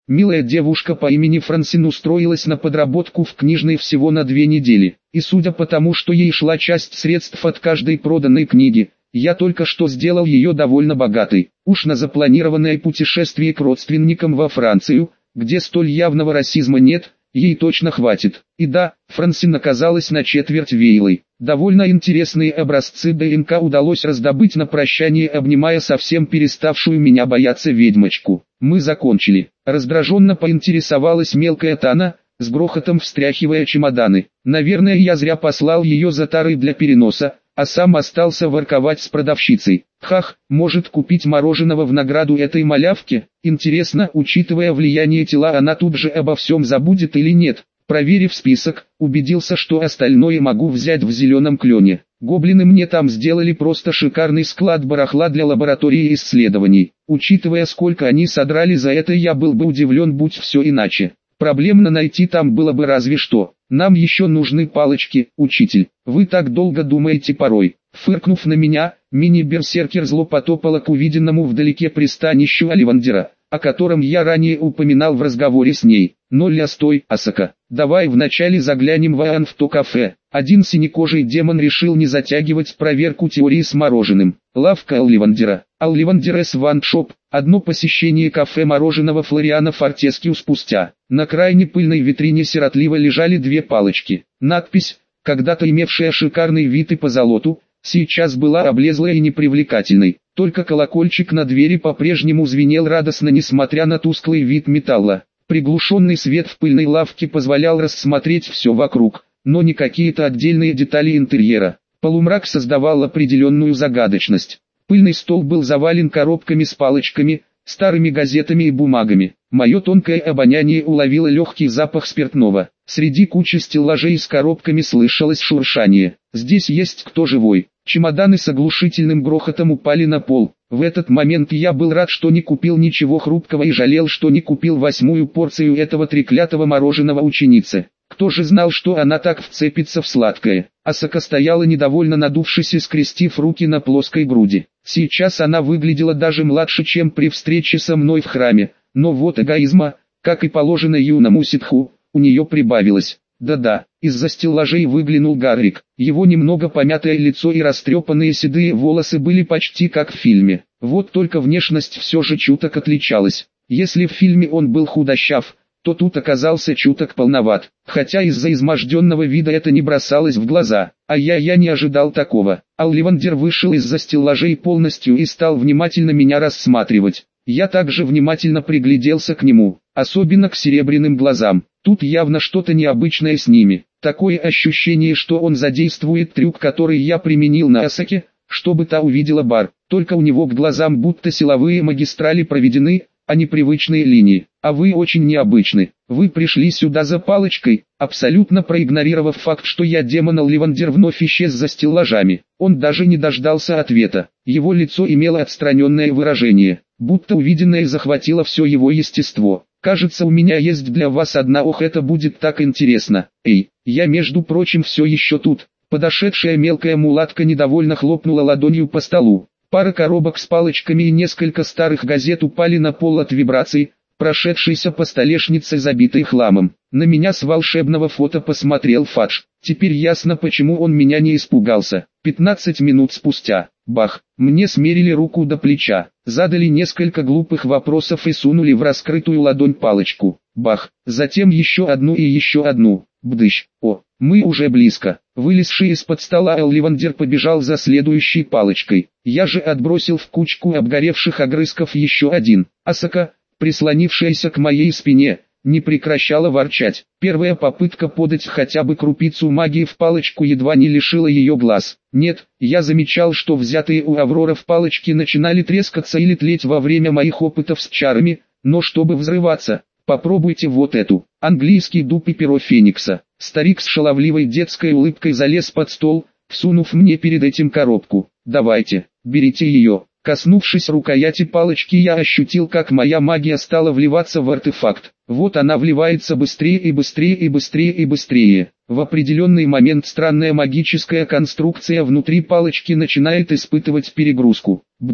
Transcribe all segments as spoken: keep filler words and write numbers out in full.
Милая девушка по имени Франсин устроилась на подработку в книжной всего на две недели, и судя по тому, что ей шла часть средств от каждой проданной книги, я только что сделал ее довольно богатой. Уж на запланированное путешествие к родственникам во Францию, где столь явного расизма нет, ей точно хватит. И да, Франсин оказалась на четверть вейлой. Довольно интересные образцы ДНК удалось раздобыть на прощание, обнимая совсем переставшую меня бояться ведьмочку. Мы закончили. Раздраженно поинтересовалась мелкая Тана, с грохотом встряхивая чемоданы. Наверное, я зря послал ее за тарой для переноса, а сам остался ворковать с продавщицей. Хах, может купить мороженого в награду этой малявке? Интересно, учитывая влияние тела, она тут же обо всем забудет или нет? Проверив список, убедился, что остальное могу взять в зеленом клене. Гоблины мне там сделали просто шикарный склад барахла для лаборатории исследований. Учитывая, сколько они содрали за это, я был бы удивлен, будь все иначе. Проблемно найти там было бы разве что. Нам еще нужны палочки, учитель. Вы так долго думаете порой. Фыркнув на меня, мини-берсеркер зло потопала к увиденному вдалеке пристанищу Оливандера, о котором я ранее упоминал в разговоре с ней. Нолля, стой, Асака. Давай вначале заглянем в Аан в то кафе. Один синекожий демон решил не затягивать проверку теории с мороженым. Лавка Оливандера. Оливандерес Ваншоп. Одно посещение кафе мороженого Флориана Фортескью спустя. На крайне пыльной витрине сиротливо лежали две палочки. Надпись, когда-то имевшая шикарный вид и позолоту, сейчас была облезлой и непривлекательной. Только колокольчик на двери по-прежнему звенел радостно, несмотря на тусклый вид металла. Приглушенный свет в пыльной лавке позволял рассмотреть все вокруг, но не какие-то отдельные детали интерьера. Полумрак создавал определенную загадочность. Пыльный стол был завален коробками с палочками, старыми газетами и бумагами. Мое тонкое обоняние уловило легкий запах спиртного. Среди кучи стеллажей с коробками слышалось шуршание. Здесь есть кто живой. Чемоданы с оглушительным грохотом упали на пол. В этот момент я был рад, что не купил ничего хрупкого, и жалел, что не купил восьмую порцию этого треклятого мороженого ученицы. Кто же знал, что она так вцепится в сладкое? Асака стояла недовольно надувшись и скрестив руки на плоской груди. Сейчас она выглядела даже младше, чем при встрече со мной в храме, но вот эгоизма, как и положено юному ситху, у нее прибавилось. Да-да, из-за стеллажей выглянул Гаррик. Его немного помятое лицо и растрепанные седые волосы были почти как в фильме. Вот только внешность все же чуток отличалась. Если в фильме он был худощав, то тут оказался чуток полноват. Хотя из-за изможденного вида это не бросалось в глаза. А я я не ожидал такого. Оливандер вышел из-за стеллажей полностью и стал внимательно меня рассматривать. Я также внимательно пригляделся к нему, особенно к серебряным глазам. Тут явно что-то необычное с ними. Такое ощущение, что он задействует трюк, который я применил на Асаке, чтобы та увидела бар. Только у него к глазам будто силовые магистрали проведены, а не привычные линии. А вы очень необычны. Вы пришли сюда за палочкой, абсолютно проигнорировав факт, что я демон. Оливандер вновь исчез за стеллажами. Он даже не дождался ответа. Его лицо имело отстраненное выражение, будто увиденное захватило все его естество. Кажется, у меня есть для вас одна, ох, это будет так интересно. Эй, я между прочим все еще тут. Подошедшая мелкая мулатка недовольно хлопнула ладонью по столу. Пара коробок с палочками и несколько старых газет упали на пол от вибраций, прошедшейся по столешнице, забитой хламом. На меня с волшебного фото посмотрел Фадж. Теперь ясно, почему он меня не испугался. пятнадцать минут спустя, бах, мне смерили руку до плеча, задали несколько глупых вопросов и сунули в раскрытую ладонь палочку. Бах, затем еще одну и еще одну. Бдыщ, о, мы уже близко. Вылезший из-под стола Оливандер побежал за следующей палочкой. Я же отбросил в кучку обгоревших огрызков еще один. Асака, прислонившаяся к моей спине, не прекращала ворчать. Первая попытка подать хотя бы крупицу магии в палочку едва не лишила ее глаз. Нет, я замечал, что взятые у Аврора в палочки начинали трескаться или тлеть во время моих опытов с чарами, но чтобы взрываться, попробуйте вот эту. Английский дуб и перо феникса. Старик с шаловливой детской улыбкой залез под стол, всунув мне перед этим коробку. Давайте, берите ее. Коснувшись рукояти палочки, я ощутил, как моя магия стала вливаться в артефакт. Вот она вливается быстрее и быстрее и быстрее и быстрее. В определенный момент странная магическая конструкция внутри палочки начинает испытывать перегрузку. Бдум.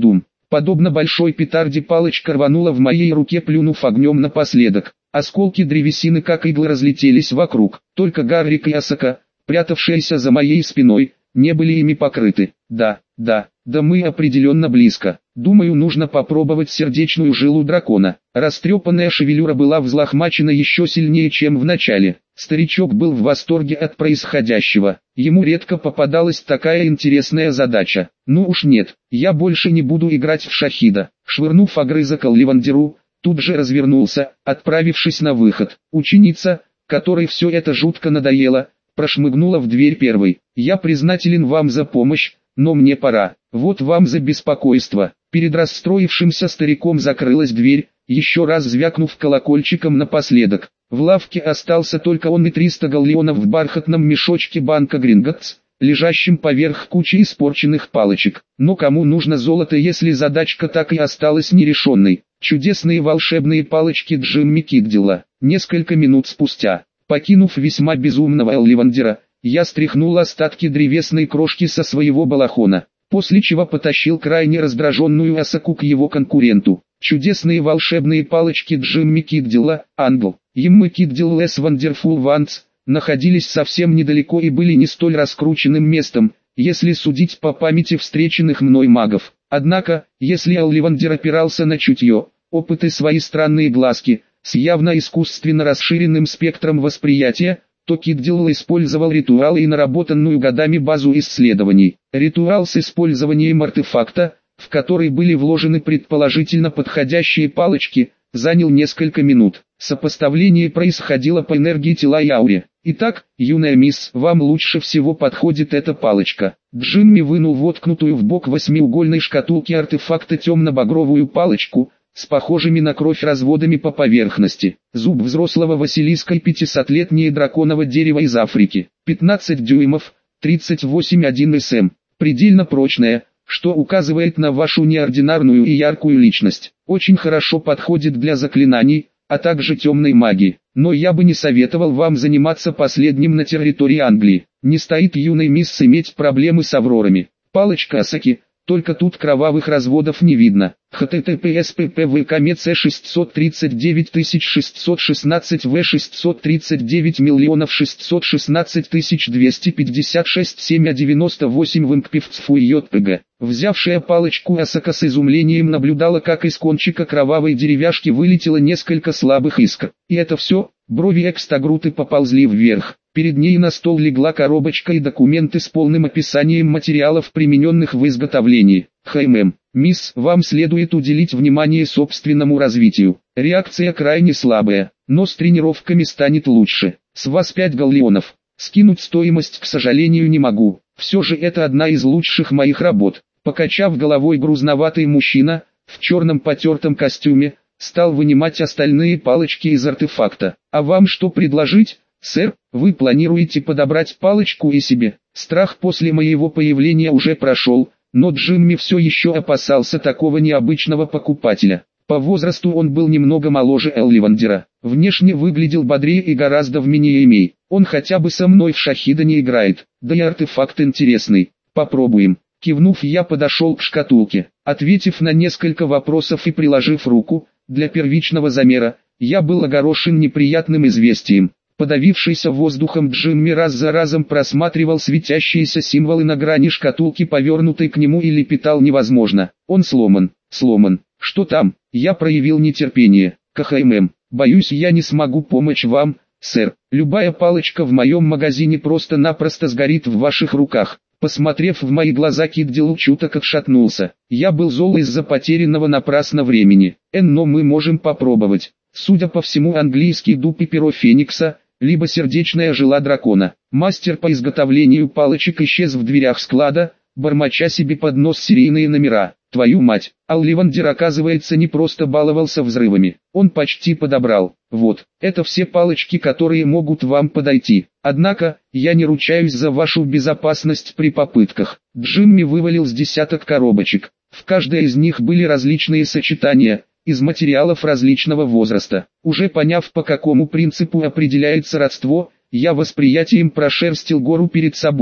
Подобно большой петарде палочка рванула в моей руке, плюнув огнем напоследок. Осколки древесины как иглы разлетелись вокруг, только Гаррик и Асака, прятавшиеся за моей спиной, не были ими покрыты. Да, да, да мы определенно близко. Думаю, нужно попробовать сердечную жилу дракона. Растрепанная шевелюра была взлохмачена еще сильнее, чем в начале. Старичок был в восторге от происходящего. Ему редко попадалась такая интересная задача. Ну уж нет, я больше не буду играть в шахида. Швырнув огрызок Олливандеру, тут же развернулся, отправившись на выход. Ученица, которой все это жутко надоело, прошмыгнула в дверь первой. Я признателен вам за помощь, но мне пора. Вот вам за беспокойство. Перед расстроившимся стариком закрылась дверь, еще раз звякнув колокольчиком напоследок. В лавке остался только он и триста галлеонов в бархатном мешочке банка Гринготс, лежащим поверх кучи испорченных палочек. Но кому нужно золото, если задачка так и осталась нерешенной? Чудесные волшебные палочки Джимми Киддилла. Несколько минут спустя, покинув весьма безумного Олливандера, я стряхнул остатки древесной крошки со своего балахона, после чего потащил крайне раздраженную Асаку к его конкуренту. Чудесные волшебные палочки Джимми Киддилла, англ, Йимми Киддилл Less Wonderful Ones, находились совсем недалеко и были не столь раскрученным местом, если судить по памяти встреченных мной магов. Однако, если Олливандер опирался на чутье, опыт и свои странные глазки, с явно искусственно расширенным спектром восприятия, то Киддилл использовал ритуалы и наработанную годами базу исследований. Ритуал с использованием артефакта, в который были вложены предположительно подходящие палочки, занял несколько минут. Сопоставление происходило по энергии тела и ауре. Итак, юная мисс, вам лучше всего подходит эта палочка. Джимми вынул воткнутую в бок восьмиугольной шкатулки артефакта темно-багровую палочку, с похожими на кровь разводами по поверхности. Зуб взрослого Василиска и пятисотлетнее драконово дерево из Африки. пятнадцать дюймов, тридцать восемь целых одна десятая сантиметра. Предельно прочная, что указывает на вашу неординарную и яркую личность. Очень хорошо подходит для заклинаний, а также темной магии. Но я бы не советовал вам заниматься последним на территории Англии. Не стоит юной мисс иметь проблемы с аврорами. Палочка Асаки, только тут кровавых разводов не видно. https ppvkmec шестьсот тридцать девять тысяч шестьсот шестнадцать в шестьсот тридцать девять миллионов шестьсот шестнадцать тысяч двести пятьдесят шесть семь девяносто восемь в инкпивцфу йпг. Взявшая палочку Асака с изумлением наблюдала, как из кончика кровавой деревяшки вылетело несколько слабых искр. И это все? Брови Экстагруты поползли вверх. Перед ней на стол легла коробочка и документы с полным описанием материалов, примененных в изготовлении. Хэймэм, мисс, вам следует уделить внимание собственному развитию. Реакция крайне слабая, но с тренировками станет лучше. С вас пять галлеонов. Скинуть стоимость, к сожалению, не могу. Все же это одна из лучших моих работ. Покачав головой, грузноватый мужчина, в черном потертом костюме, стал вынимать остальные палочки из артефакта. А вам что предложить? «Сэр, вы планируете подобрать палочку и себе?» Страх после моего появления уже прошел, но Джимми все еще опасался такого необычного покупателя. По возрасту он был немного моложе Олливандера, внешне выглядел бодрее и гораздо вменяемей. Он хотя бы со мной в шахида не играет, да и артефакт интересный. Попробуем. Кивнув, я подошел к шкатулке. Ответив на несколько вопросов и приложив руку, для первичного замера, я был огорошен неприятным известием. Подавившийся воздухом Джимми раз за разом просматривал светящиеся символы на грани шкатулки, повернутой к нему, и лепетал невозможно. Он сломан, сломан. Что там? Я проявил нетерпение. КХММ, боюсь, я не смогу помочь вам, сэр. Любая палочка в моем магазине просто-напросто сгорит в ваших руках. Посмотрев в мои глаза, Киддилл чуток отшатнулся. Я был зол из-за потерянного напрасно времени. Эн, но мы можем попробовать. Судя по всему, английский дуб и перо Феникса, либо сердечная жила дракона. Мастер по изготовлению палочек исчез в дверях склада, бормоча себе под нос серийные номера. Твою мать, Олливандер, оказывается, не просто баловался взрывами, он почти подобрал. Вот, это все палочки, которые могут вам подойти. Однако, я не ручаюсь за вашу безопасность при попытках. Джимми вывалил с десяток коробочек. В каждой из них были различные сочетания, из материалов различного возраста. Уже поняв, по какому принципу определяется родство, я восприятием прошерстил гору перед собой,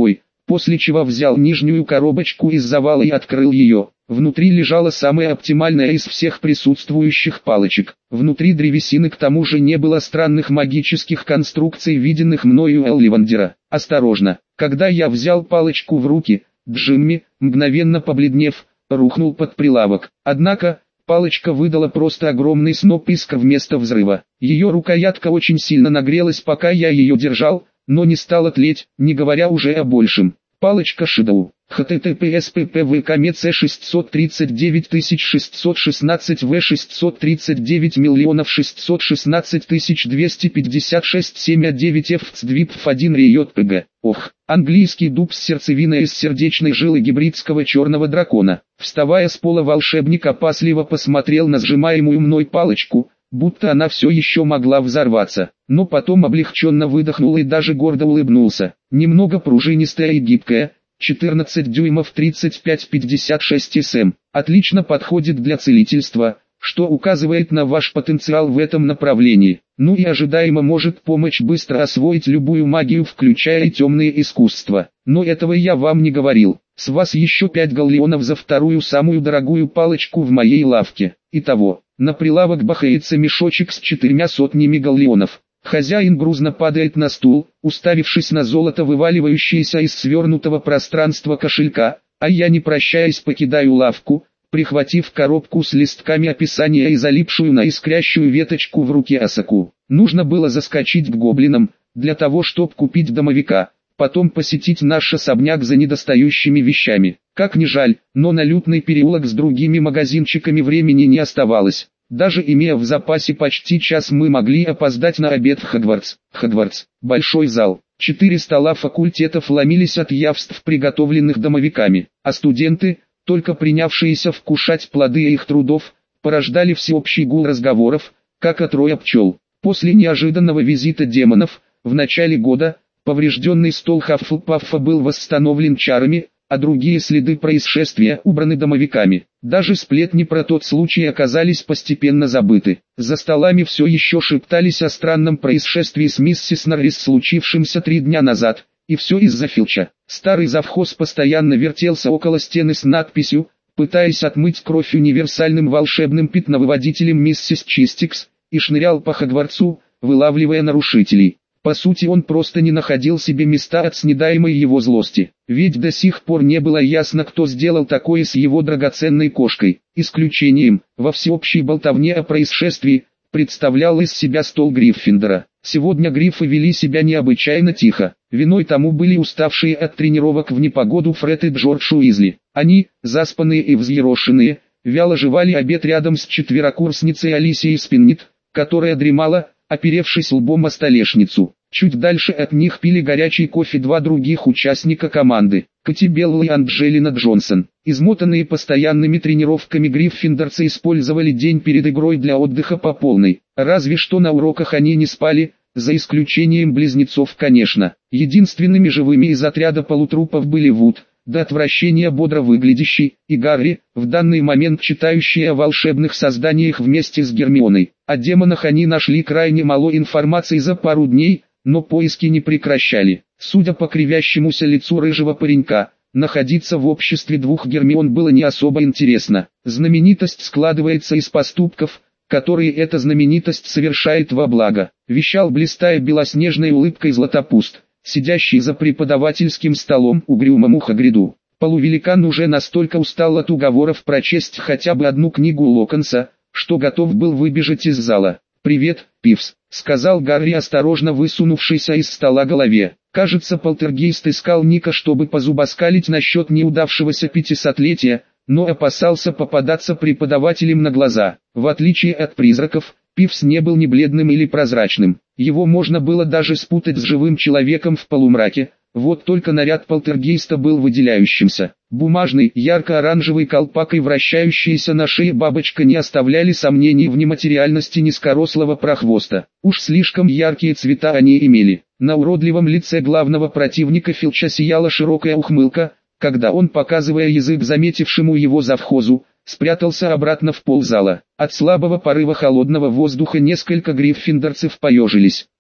после чего взял нижнюю коробочку из завала и открыл ее. Внутри лежала самая оптимальная из всех присутствующих палочек. Внутри древесины к тому же не было странных магических конструкций, виденных мною Элливандера. Осторожно, когда я взял палочку в руки, Джимми, мгновенно побледнев, рухнул под прилавок. Однако, палочка выдала просто огромный сноп искр вместо взрыва. Ее рукоятка очень сильно нагрелась, пока я ее держал, но не стала тлеть, не говоря уже о большем. Палочка Шидоу. эйч ти ти пи эс пи пи ви камец шестьсот тридцать девять тысяч шестьсот шестнадцать вэ шестьсот тридцать девять миллионов шестьсот шестнадцать тысяч двести пятьдесят шесть семь девять эф цдвипф один риот пг. Ох, английский дуб с сердцевиной из сердечной жилы гибридского черного дракона. Вставая с пола, волшебник опасливо посмотрел на сжимаемую мной палочку, будто она все еще могла взорваться, но потом облегченно выдохнул и даже гордо улыбнулся. Немного пружинистая и гибкая, четырнадцать дюймов тридцать пять пятьдесят шесть см, отлично подходит для целительства, что указывает на ваш потенциал в этом направлении. Ну и ожидаемо может помочь быстро освоить любую магию, включая и темные искусства. Но этого я вам не говорил. С вас еще пять галлеонов за вторую самую дорогую палочку в моей лавке. Итого, на прилавок бахается мешочек с четырьмя сотнями галлеонов. Хозяин грузно падает на стул, уставившись на золото, вываливающееся из свернутого пространства кошелька, а я, не прощаясь, покидаю лавку, прихватив коробку с листками описания и залипшую на искрящую веточку в руке осоку. Нужно было заскочить к гоблинам, для того чтобы купить домовика, потом посетить наш особняк за недостающими вещами. Как ни жаль, но на лютный переулок с другими магазинчиками времени не оставалось. Даже имея в запасе почти час, мы могли опоздать на обед в Хогвартс. Хогвартс, большой зал. Четыре стола факультетов ломились от явств, приготовленных домовиками, а студенты, только принявшиеся вкушать плоды их трудов, порождали всеобщий гул разговоров, как от роя пчел. После неожиданного визита демонов, в начале года, поврежденный стол Хаффлпаффа был восстановлен чарами, а другие следы происшествия убраны домовиками. Даже сплетни про тот случай оказались постепенно забыты. За столами все еще шептались о странном происшествии с миссис Норрис, случившемся три дня назад, и все из-за Филча. Старый завхоз постоянно вертелся около стены с надписью, пытаясь отмыть кровь универсальным волшебным пятновыводителем миссис Чистикс, и шнырял по Хогвартсу, вылавливая нарушителей. По сути, он просто не находил себе места от снедаемой его злости. Ведь до сих пор не было ясно, кто сделал такое с его драгоценной кошкой. Исключением, во всеобщей болтовне о происшествии, представлял из себя стол Гриффиндора. Сегодня грифы вели себя необычайно тихо. Виной тому были уставшие от тренировок в непогоду Фред и Джордж Уизли. Они, заспанные и взъерошенные, вяло жевали обед рядом с четверокурсницей Алисией Спиннет, которая дремала, оперевшись лбом о столешницу. Чуть дальше от них пили горячий кофе два других участника команды, Кати Белл и Анджелина Джонсон. Измотанные постоянными тренировками гриффиндорцы использовали день перед игрой для отдыха по полной. Разве что на уроках они не спали, за исключением близнецов, конечно. Единственными живыми из отряда полутрупов были Вуд, до отвращения бодро выглядящий, и Гарри, в данный момент читающий о волшебных созданиях вместе с Гермионой. О демонах они нашли крайне мало информации за пару дней, но поиски не прекращали. Судя по кривящемуся лицу рыжего паренька, находиться в обществе двух Гермион было не особо интересно. Знаменитость складывается из поступков, которые эта знаменитость совершает во благо, вещал, блистая белоснежной улыбкой Златопуст, сидящий за преподавательским столом угрюмому Хагриду. Полувеликан уже настолько устал от уговоров прочесть хотя бы одну книгу Локонса, что готов был выбежать из зала. «Привет, Пивз», — сказал Гарри, осторожно высунувшийся из стола голове. Кажется, полтергейст искал Ника, чтобы позубоскалить насчет неудавшегося пятисотлетия, но опасался попадаться преподавателям на глаза. В отличие от призраков, Пивз не был ни бледным или прозрачным. Его можно было даже спутать с живым человеком в полумраке, вот только наряд полтергейста был выделяющимся. Бумажный, ярко-оранжевый колпак и вращающаяся на шее бабочка не оставляли сомнений в нематериальности низкорослого прохвоста. Уж слишком яркие цвета они имели. На уродливом лице главного противника Филча сияла широкая ухмылка, когда он, показывая язык заметившему его завхозу, спрятался обратно в ползала. От слабого порыва холодного воздуха несколько гриффиндорцев поежились.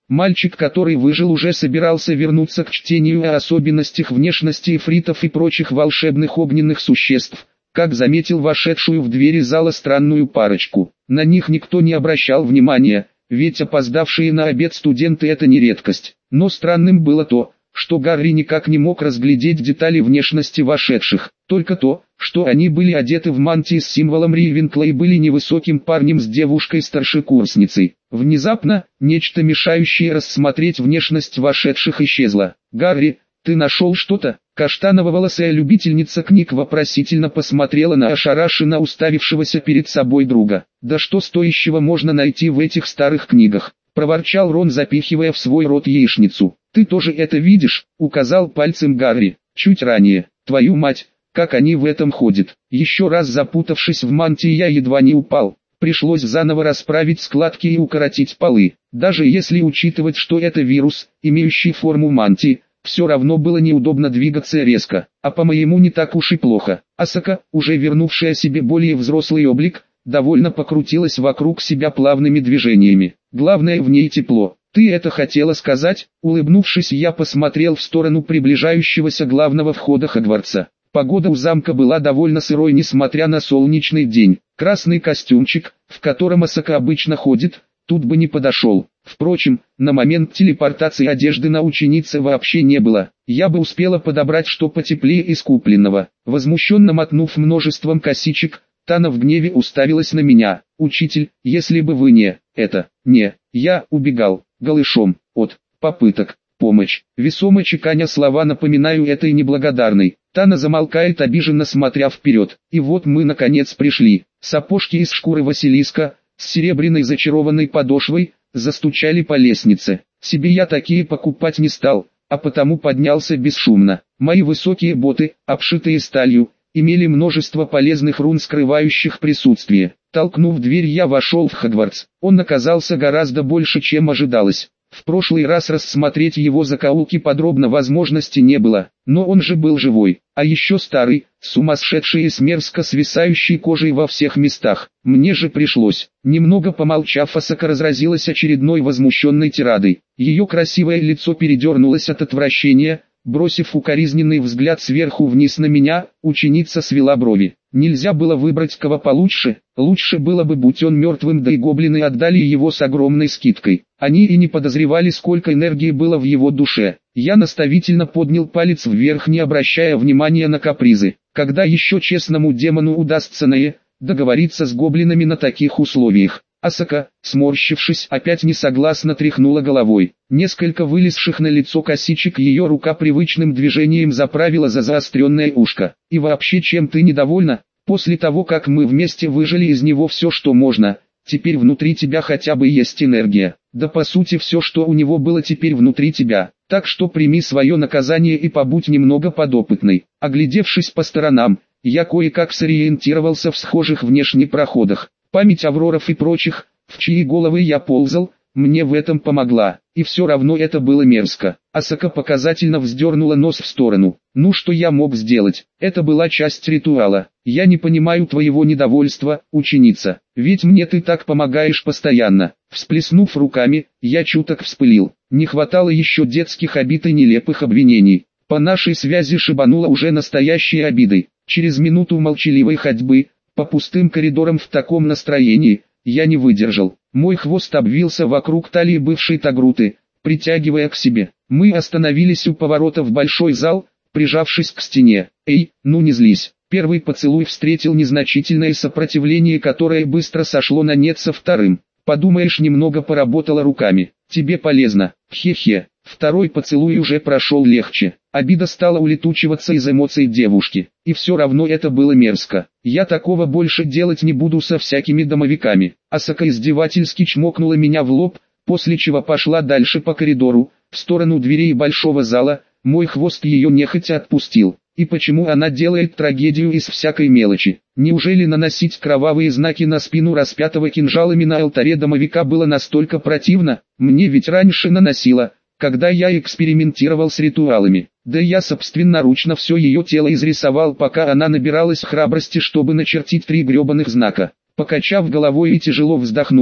Мальчик, который выжил, уже собирался вернуться к чтению о особенностях внешности эфритов и прочих волшебных огненных существ, как заметил вошедшую в двери зала странную парочку. На них никто не обращал внимания, ведь опоздавшие на обед студенты — это не редкость. Но странным было то, что Гарри никак не мог разглядеть детали внешности вошедших, только то, что они были одеты в мантии с символом Ривенкла и были невысоким парнем с девушкой-старшекурсницей. Внезапно, нечто мешающее рассмотреть внешность вошедших исчезло. «Гарри, ты нашел что-то?» Каштаново-волосая любительница книг вопросительно посмотрела на ошарашенно уставившегося перед собой друга. «Да что стоящего можно найти в этих старых книгах?» — проворчал Рон, запихивая в свой рот яичницу. «Ты тоже это видишь?» — указал пальцем Гарри. «Чуть ранее. Твою мать, как они в этом ходят!» Еще раз запутавшись в мантии, я едва не упал. Пришлось заново расправить складки и укоротить полы. Даже если учитывать, что это вирус, имеющий форму мантии, все равно было неудобно двигаться резко, а по-моему не так уж и плохо. Асака, уже вернувшая себе более взрослый облик, довольно покрутилась вокруг себя плавными движениями. Главное, в ней тепло. «Ты это хотела сказать?» Улыбнувшись, я посмотрел в сторону приближающегося главного входа Хогвартса. Погода у замка была довольно сырой, несмотря на солнечный день. Красный костюмчик, в котором Асака обычно ходит, тут бы не подошел. Впрочем, на момент телепортации одежды на ученице вообще не было. Я бы успела подобрать что потеплее из купленного. Возмущенно мотнув множеством косичек, Тана в гневе уставилась на меня. «Учитель, если бы вы не... это... не... я убегал, голышом, от... попыток... помощь». Весомо чеканя слова, напоминаю этой неблагодарной. Тана замолкает, обиженно смотря вперед. И вот мы наконец пришли. Сапожки из шкуры Василиска, с серебряной зачарованной подошвой, застучали по лестнице. Себе я такие покупать не стал, а потому поднялся бесшумно. Мои высокие боты, обшитые сталью, имели множество полезных рун, скрывающих присутствие. Толкнув дверь, я вошел в Хогвартс. Он оказался гораздо больше, чем ожидалось. В прошлый раз рассмотреть его закоулки подробно возможности не было, но он же был живой, а еще старый, сумасшедший и с мерзко свисающей кожей во всех местах. Мне же пришлось. Немного помолчав, Асака разразилась очередной возмущенной тирадой. Ее красивое лицо передернулось от отвращения. Бросив укоризненный взгляд сверху вниз на меня, ученица свела брови. Нельзя было выбрать кого получше, лучше было бы, будь он мертвым, да и гоблины отдали его с огромной скидкой. Они и не подозревали, сколько энергии было в его душе. Я наставительно поднял палец вверх, не обращая внимания на капризы. Когда еще честному демону удастся на договориться с гоблинами на таких условиях? Асака, сморщившись, опять несогласно тряхнула головой. Несколько вылезших на лицо косичек ее рука привычным движением заправила за заостренное ушко. «И вообще, чем ты недовольна? После того, как мы вместе выжили из него все, что можно, теперь внутри тебя хотя бы есть энергия. Да по сути все, что у него было, теперь внутри тебя. Так что прими свое наказание и побудь немного подопытной». Оглядевшись по сторонам, я кое-как сориентировался в схожих внешне проходах. Память Авроров и прочих, в чьи головы я ползал, мне в этом помогла, и все равно это было мерзко. Асака показательно вздернула нос в сторону. «Ну что я мог сделать? Это была часть ритуала. Я не понимаю твоего недовольства, ученица, ведь мне ты так помогаешь постоянно». Всплеснув руками, я чуток вспылил. Не хватало еще детских обид и нелепых обвинений. По нашей связи шибануло уже настоящей обидой. Через минуту молчаливой ходьбы, по пустым коридорам в таком настроении, я не выдержал. Мой хвост обвился вокруг талии бывшей Тагруты, притягивая к себе. Мы остановились у поворота в большой зал, прижавшись к стене. «Эй, ну не злись». Первый поцелуй встретил незначительное сопротивление, которое быстро сошло на нет со вторым. «Подумаешь, немного поработала руками. Тебе полезно. Хе-хе». Второй поцелуй уже прошел легче. Обида стала улетучиваться из эмоций девушки. И все равно это было мерзко. Я такого больше делать не буду со всякими домовиками. Асака издевательски чмокнула меня в лоб, после чего пошла дальше по коридору, в сторону дверей большого зала. Мой хвост ее нехотя отпустил. И почему она делает трагедию из всякой мелочи? Неужели наносить кровавые знаки на спину распятого кинжалами на алтаре домовика было настолько противно? Мне ведь раньше наносила, когда я экспериментировал с ритуалами. Да я собственноручно все ее тело изрисовал, пока она набиралась храбрости, чтобы начертить три гребаных знака. Покачав головой и тяжело вздохнув,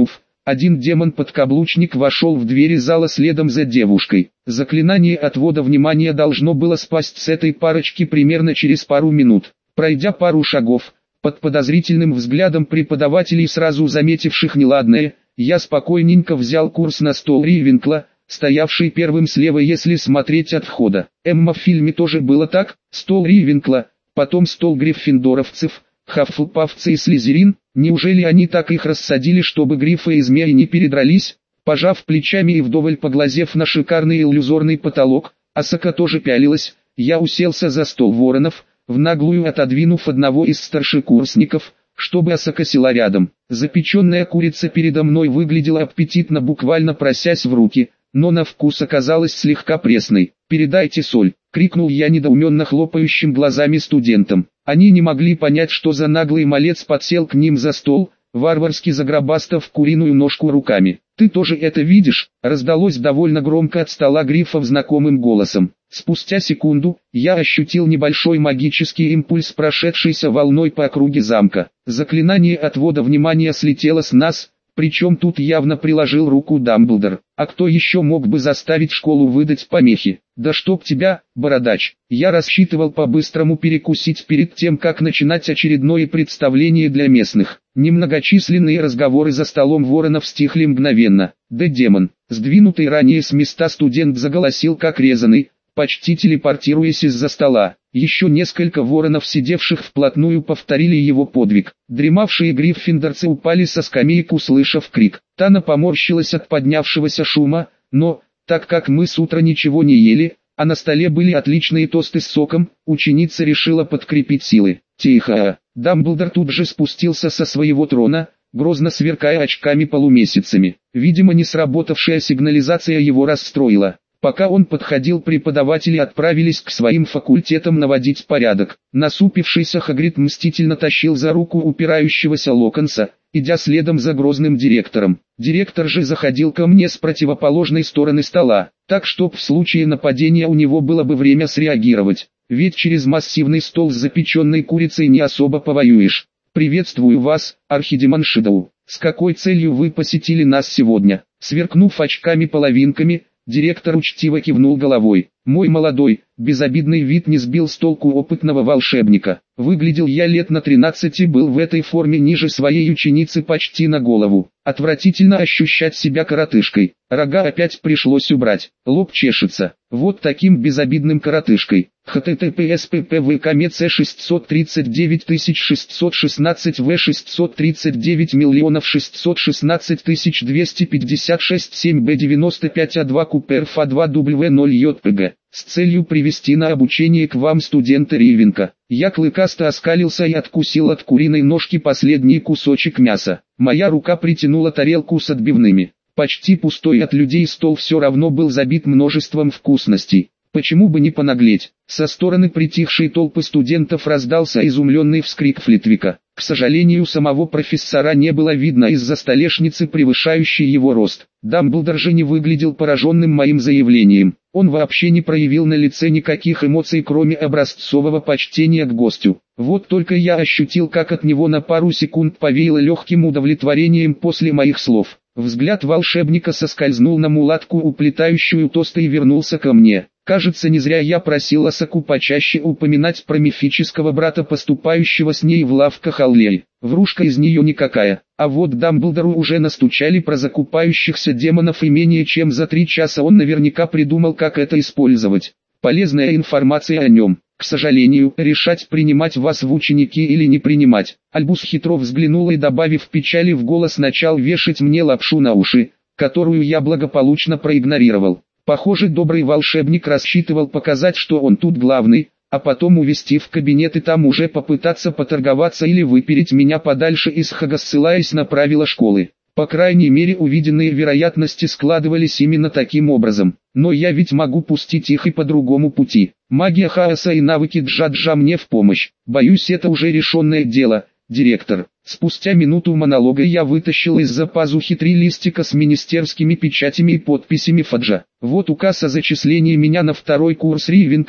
Один демон-подкаблучник вошел в двери зала следом за девушкой. Заклинание отвода внимания должно было спасть с этой парочки примерно через пару минут. Пройдя пару шагов, под подозрительным взглядом преподавателей, сразу заметивших неладное, я спокойненько взял курс на стол Ривенкла, стоявший первым слева, если смотреть от входа. Эмма, в фильме тоже было так: стол Ривенкла, потом стол гриффиндоровцев, Хаффлпафцы и Слизерин. Неужели они так их рассадили, чтобы Гриффы и Змеи не передрались? Пожав плечами и вдоволь поглазев на шикарный иллюзорный потолок, Асака тоже пялилась. Я уселся за стол воронов, в наглую отодвинув одного из старшекурсников, чтобы Асака села рядом. Запеченная курица передо мной выглядела аппетитно, буквально просясь в руки, но на вкус оказалась слегка пресной. «Передайте соль!» — крикнул я недоуменно хлопающим глазами студентам. Они не могли понять, что за наглый малец подсел к ним за стол, варварски загробастав куриную ножку руками. «Ты тоже это видишь?» — раздалось довольно громко от стола Гриффов знакомым голосом. Спустя секунду, я ощутил небольшой магический импульс, прошедшийся волной по округе замка. Заклинание отвода внимания слетело с нас, причем тут явно приложил руку Дамблдор. А кто еще мог бы заставить школу выдать помехи? Да чтоб тебя, бородач! Я рассчитывал по-быстрому перекусить перед тем, как начинать очередное представление для местных. Немногочисленные разговоры за столом воронов стихли мгновенно. Да демон! Сдвинутый ранее с места студент заголосил как резаный, почти телепортируясь из-за стола. Еще несколько воронов, сидевших вплотную, повторили его подвиг. Дремавшие гриффиндорцы упали со скамеек, услышав крик. Тана поморщилась от поднявшегося шума, но, так как мы с утра ничего не ели, а на столе были отличные тосты с соком, ученица решила подкрепить силы. Тихо! Дамблдор тут же спустился со своего трона, грозно сверкая очками-полумесяцами. Видимо, не сработавшая сигнализация его расстроила. Пока он подходил, преподаватели отправились к своим факультетам наводить порядок. Насупившийся Хагрид мстительно тащил за руку упирающегося Локонса, идя следом за грозным директором. Директор же заходил ко мне с противоположной стороны стола, так чтоб в случае нападения у него было бы время среагировать. Ведь через массивный стол с запеченной курицей не особо повоюешь. «Приветствую вас, архидемон Шидоу. С какой целью вы посетили нас сегодня?» Сверкнув очками-половинками, директор учтиво кивнул головой. Мой молодой, безобидный вид не сбил с толку опытного волшебника. Выглядел я лет на тринадцать и был в этой форме ниже своей ученицы почти на голову. Отвратительно ощущать себя коротышкой. Рога опять пришлось убрать. Лоб чешется. Вот таким безобидным коротышкой. https ppvkmec шестьсот тридцать девять тысяч шестьсот шестнадцать в шестьсот тридцать девять миллионов шестьсот шестнадцать тысяч двести пятьдесят шесть семь б девяносто пять а два куперфа два w ноль jpg. С целью привести на обучение к вам студента Ривенка. Я клыкасто оскалился и откусил от куриной ножки последний кусочек мяса. Моя рука притянула тарелку с отбивными. Почти пустой от людей стол все равно был забит множеством вкусностей. Почему бы не понаглеть? Со стороны притихшей толпы студентов раздался изумленный вскрик Флитвика. К сожалению, самого профессора не было видно из-за столешницы, превышающей его рост. Дамблдор же не выглядел пораженным моим заявлением. Он вообще не проявил на лице никаких эмоций, кроме образцового почтения к гостю. Вот только я ощутил, как от него на пару секунд повеяло легким удовлетворением после моих слов. Взгляд волшебника соскользнул на мулатку, уплетающую тосты, и вернулся ко мне. Кажется, не зря я просил Асаку почаще упоминать про мифического брата, поступающего с ней в лавках Аллеи. Врушка из нее никакая. А вот Дамблдору уже настучали про закупающихся демонов, и менее чем за три часа он наверняка придумал, как это использовать. Полезная информация о нем. К сожалению, решать, принимать вас в ученики или не принимать. Альбус хитро взглянул и, добавив печали в голос, начал вешать мне лапшу на уши, которую я благополучно проигнорировал. Похоже, добрый волшебник рассчитывал показать, что он тут главный, а потом увести в кабинет и там уже попытаться поторговаться или выпереть меня подальше из Хага, ссылаясь на правила школы. По крайней мере, увиденные вероятности складывались именно таким образом. Но я ведь могу пустить их и по другому пути. Магия хаоса и навыки Джаджа мне в помощь. Боюсь, это уже решенное дело, директор. Спустя минуту монолога я вытащил из-за пазухи три листика с министерскими печатями и подписями Фаджа. Вот указ о зачислении меня на второй курс Ривенкла,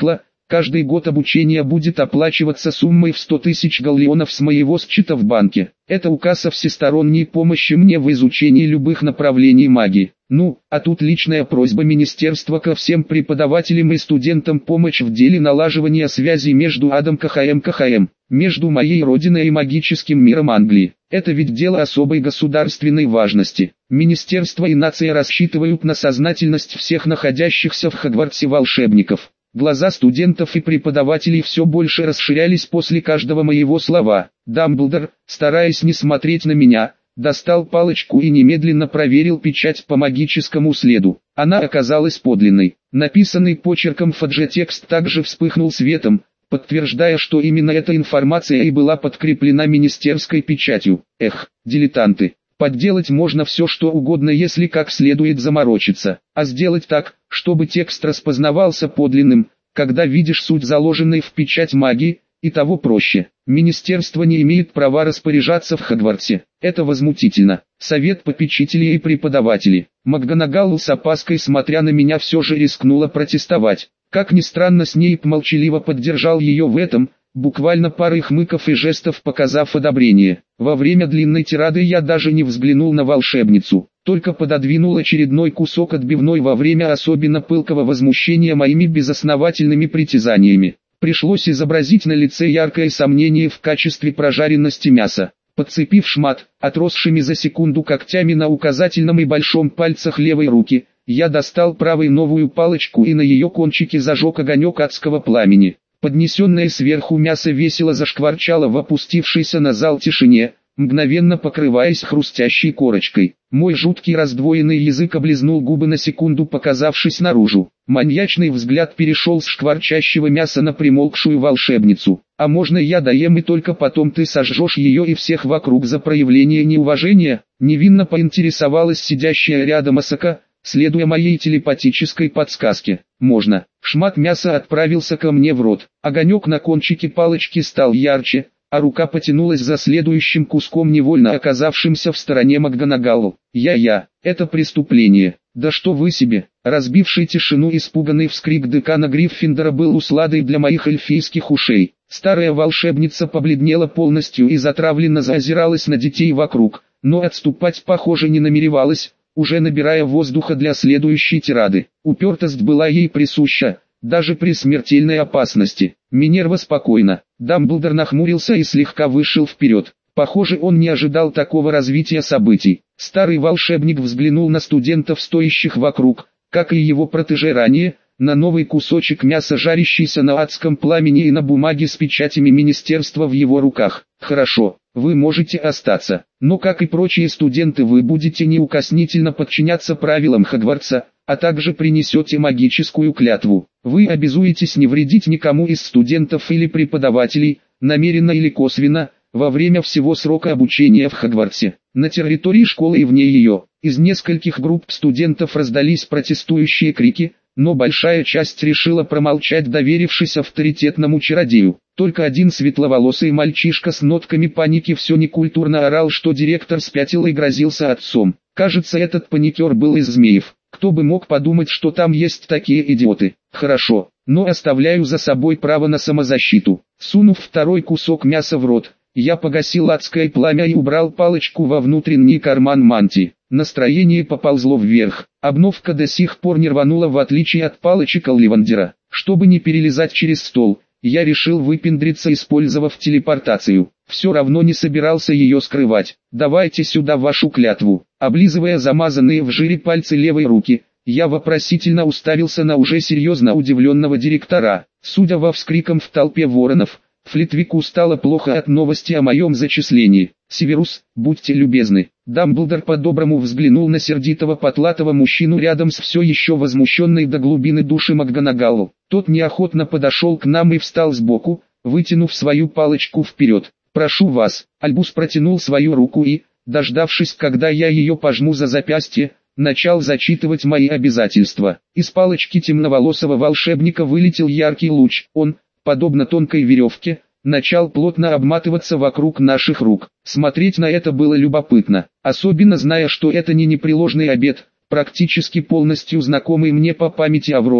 Каждый год обучение будет оплачиваться суммой в сто тысяч галлеонов с моего счета в банке. Это указ о всесторонней помощи мне в изучении любых направлений магии. Ну, а тут личная просьба министерства ко всем преподавателям и студентам помочь в деле налаживания связей между адом КХМ КХМ, между моей родиной и магическим миром Англии. Это ведь дело особой государственной важности. Министерство и нация рассчитывают на сознательность всех находящихся в Хогвартсе волшебников. Глаза студентов и преподавателей все больше расширялись после каждого моего слова. Дамблдор, стараясь не смотреть на меня, достал палочку и немедленно проверил печать по магическому следу. Она оказалась подлинной. Написанный почерком Фадже текст также вспыхнул светом, подтверждая, что именно эта информация и была подкреплена министерской печатью. Эх, дилетанты. Подделать можно все что угодно, если как следует заморочиться, а сделать так, чтобы текст распознавался подлинным, когда видишь суть заложенной в печать магии, и того проще. Министерство не имеет права распоряжаться в Хогвартсе. Это возмутительно. Совет попечителей и преподавателей. МакГонагалл с опаской смотря на меня все же рискнула протестовать. Как ни странно, Снейп молчаливо поддержал ее в этом, буквально парой хмыков и жестов показав одобрение. Во время длинной тирады я даже не взглянул на волшебницу, только пододвинул очередной кусок отбивной во время особенно пылкого возмущения моими безосновательными притязаниями. Пришлось изобразить на лице яркое сомнение в качестве прожаренности мяса. Подцепив шмат, отросшими за секунду когтями на указательном и большом пальцах левой руки, я достал правой новую палочку и на ее кончике зажег огонек адского пламени. Поднесенное сверху мясо весело зашкварчало в опустившейся на зал тишине, мгновенно покрываясь хрустящей корочкой. Мой жуткий раздвоенный язык облизнул губы на секунду, показавшись наружу. Маньячный взгляд перешел с шкварчащего мяса на примолкшую волшебницу. «А можно я доем и только потом ты сожжешь ее и всех вокруг за проявление неуважения?» Невинно поинтересовалась сидящая рядом Асака, следуя моей телепатической подсказке. «Можно». Шмат мяса отправился ко мне в рот. Огонек на кончике палочки стал ярче, а рука потянулась за следующим куском, невольно оказавшимся в стороне МакГонагалл. «Я-я, это преступление. Да что вы себе!» Разбивший тишину испуганный вскрик декана Гриффиндора был усладой для моих эльфийских ушей. Старая волшебница побледнела полностью и затравленно заозиралась на детей вокруг, но отступать, похоже, не намеревалась, уже набирая воздуха для следующей тирады. Упертость была ей присуща, даже при смертельной опасности. Минерва спокойно. Дамблдор нахмурился и слегка вышел вперед. Похоже, он не ожидал такого развития событий. Старый волшебник взглянул на студентов, стоящих вокруг, как и его протеже ранее, на новый кусочек мяса, жарящийся на адском пламени, и на бумаге с печатями министерства в его руках. «Хорошо, вы можете остаться, но как и прочие студенты вы будете неукоснительно подчиняться правилам Хогвартса, а также принесете магическую клятву. Вы обязуетесь не вредить никому из студентов или преподавателей, намеренно или косвенно, во время всего срока обучения в Хогвартсе, на территории школы и вне ее». Из нескольких групп студентов раздались протестующие крики, но большая часть решила промолчать, доверившись авторитетному чародею. Только один светловолосый мальчишка с нотками паники все некультурно орал, что директор спятил и грозился отцом. Кажется, этот паникер был из Змеев. Кто бы мог подумать, что там есть такие идиоты. Хорошо, но оставляю за собой право на самозащиту. Сунув второй кусок мяса в рот, я погасил адское пламя и убрал палочку во внутренний карман мантии. Настроение поползло вверх. Обновка до сих пор не рванула, в отличие от палочек Олливандера. Чтобы не перелезать через стол, я решил выпендриться, использовав телепортацию. Все равно не собирался ее скрывать. «Давайте сюда вашу клятву». Облизывая замазанные в жире пальцы левой руки, я вопросительно уставился на уже серьезно удивленного директора. Судя по вскрикам в толпе воронов, Флитвику стало плохо от новости о моем зачислении. «Северус, будьте любезны». Дамблдор по-доброму взглянул на сердитого потлатого мужчину рядом с все еще возмущенной до глубины души МакГонагалл. Тот неохотно подошел к нам и встал сбоку, вытянув свою палочку вперед. «Прошу вас». Альбус протянул свою руку и, дождавшись, когда я ее пожму за запястье, начал зачитывать мои обязательства. Из палочки темноволосого волшебника вылетел яркий луч. Он, подобно тонкой веревке, начал плотно обматываться вокруг наших рук. Смотреть на это было любопытно, особенно зная, что это не непреложный обет, практически полностью знакомый мне по памяти Авроров,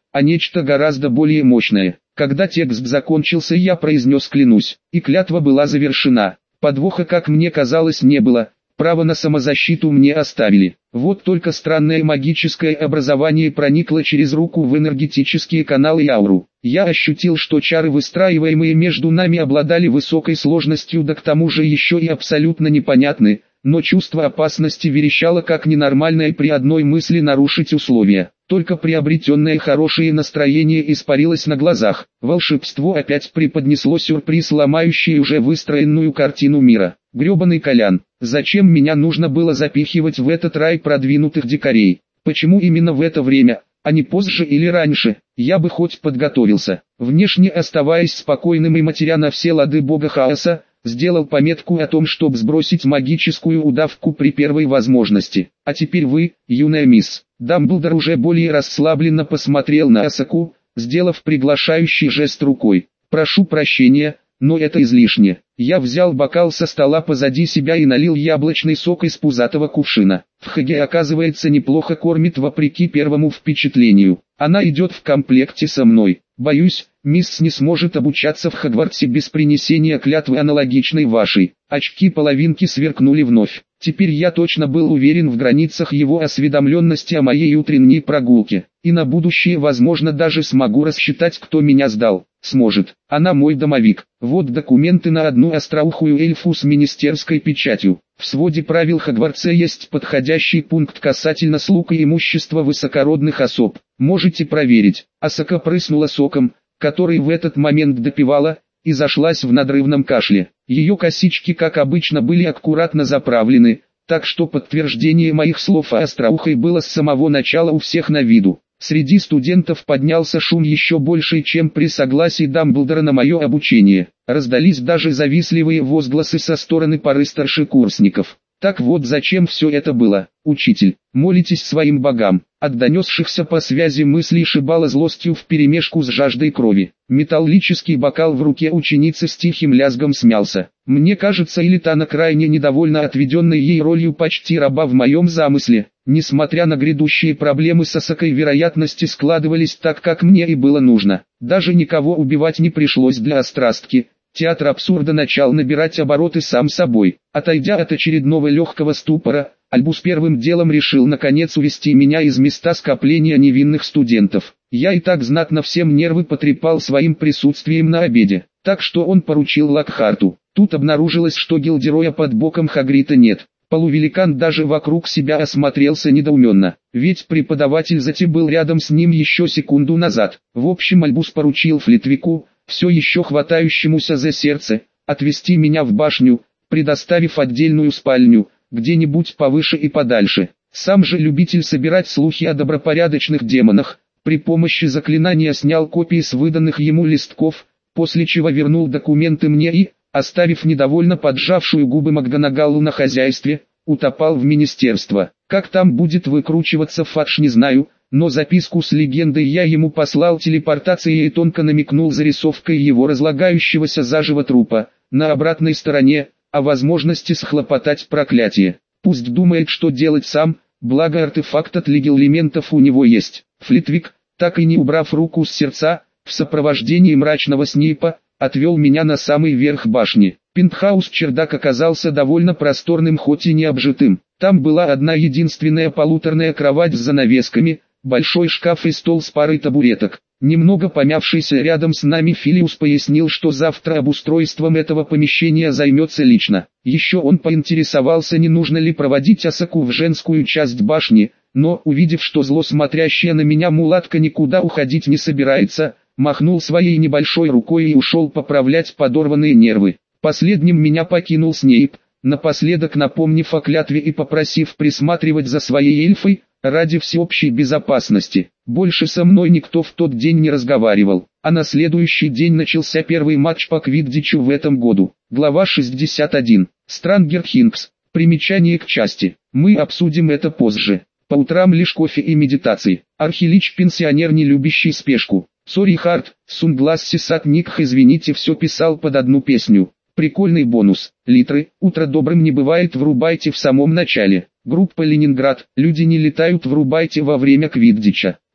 а нечто гораздо более мощное. Когда текст закончился, я произнес «клянусь», и клятва была завершена. Подвоха, как мне казалось, не было. Право на самозащиту мне оставили. Вот только странное магическое образование проникло через руку в энергетические каналы и ауру. Я ощутил, что чары, выстраиваемые между нами, обладали высокой сложностью, да к тому же еще и абсолютно непонятны, но чувство опасности верещало как ненормальное при одной мысли нарушить условия. Только приобретенное хорошее настроение испарилось на глазах. Волшебство опять преподнесло сюрприз, ломающий уже выстроенную картину мира. Грёбаный Колян, зачем меня нужно было запихивать в этот рай продвинутых дикарей? Почему именно в это время, а не позже или раньше? Я бы хоть подготовился. Внешне оставаясь спокойным и матеря на все лады бога хаоса, сделал пометку о том, чтобы сбросить магическую удавку при первой возможности. А теперь вы, юная мисс. Дамблдор уже более расслабленно посмотрел на Асаку, сделав приглашающий жест рукой. Прошу прощения, но это излишне. Я взял бокал со стола позади себя и налил яблочный сок из пузатого кувшина. В Хаге, оказывается, неплохо кормит вопреки первому впечатлению. Она идет в комплекте со мной. Боюсь, мисс не сможет обучаться в Хогвартсе без принесения клятвы, аналогичной вашей. Очки-половинки сверкнули вновь. Теперь я точно был уверен в границах его осведомленности о моей утренней прогулке. И на будущее, возможно, даже смогу рассчитать, кто меня сдал. Сможет. Она мой домовик. Вот документы на одну остроухую эльфу с министерской печатью. В своде правил Хогвартса есть подходящий пункт касательно слуг и имущества высокородных особ. Можете проверить. Асака прыснула соком, который в этот момент допивала, и зашлась в надрывном кашле. Ее косички, как обычно, были аккуратно заправлены, так что подтверждение моих слов о остроухой было с самого начала у всех на виду. Среди студентов поднялся шум еще больший, чем при согласии Дамблдора на мое обучение. Раздались даже завистливые возгласы со стороны пары старшекурсников. Так вот зачем все это было. Учитель, молитесь своим богам. От донесшихся по связи мыслей шибало злостью вперемешку с жаждой крови. Металлический бокал в руке ученицы с тихим лязгом смялся. Мне кажется, Илитана крайне недовольна отведенной ей ролью почти раба в моем замысле. Несмотря на грядущие проблемы с Асакой, вероятности складывались так, как мне и было нужно. Даже никого убивать не пришлось для острастки. Театр абсурда начал набирать обороты сам собой. Отойдя от очередного легкого ступора, Альбус первым делом решил наконец увести меня из места скопления невинных студентов. Я и так знатно всем нервы потрепал своим присутствием на обеде, так что он поручил Локхарту. Тут обнаружилось, что Гилдероя под боком Хагрида нет. Полувеликан даже вокруг себя осмотрелся недоуменно, ведь преподаватель затем был рядом с ним еще секунду назад. В общем, Альбус поручил Флитвику, все еще хватающемуся за сердце, отвести меня в башню, предоставив отдельную спальню, где-нибудь повыше и подальше. Сам же любитель собирать слухи о добропорядочных демонах, при помощи заклинания снял копии с выданных ему листков, после чего вернул документы мне и, оставив недовольно поджавшую губы МакГонагаллу на хозяйстве, утопал в министерство. Как там будет выкручиваться Фадж, не знаю, но записку с легендой я ему послал телепортацией и тонко намекнул зарисовкой его разлагающегося заживо трупа, на обратной стороне, о возможности схлопотать проклятие. Пусть думает, что делать сам, благо артефакт от легилементов у него есть. Флитвик, так и не убрав руку с сердца, в сопровождении мрачного Снейпа, отвел меня на самый верх башни. Пентхаус-чердак оказался довольно просторным, хоть и не обжитым. Там была одна единственная полуторная кровать с занавесками, большой шкаф и стол с парой табуреток. Немного помявшийся рядом с нами Филиус пояснил, что завтра обустройством этого помещения займется лично. Еще он поинтересовался, не нужно ли проводить Асаку в женскую часть башни, но, увидев, что зло смотрящая на меня мулатка никуда уходить не собирается, махнул своей небольшой рукой и ушел поправлять подорванные нервы. Последним меня покинул Снейп, напоследок напомнив о клятве и попросив присматривать за своей эльфой, ради всеобщей безопасности. Больше со мной никто в тот день не разговаривал, а на следующий день начался первый матч по квиддичу в этом году. Глава шестьдесят один. Странгер Хинкс. Примечание к части. Мы обсудим это позже. По утрам лишь кофе и медитации. Архилич-пенсионер, не любящий спешку. Сори Харт, Сунгласси Сатникх, извините, все писал под одну песню. Прикольный бонус. Литры, утро добрым не бывает, врубайте в самом начале. Группа Ленинград, люди не летают, врубайте во время квиддича.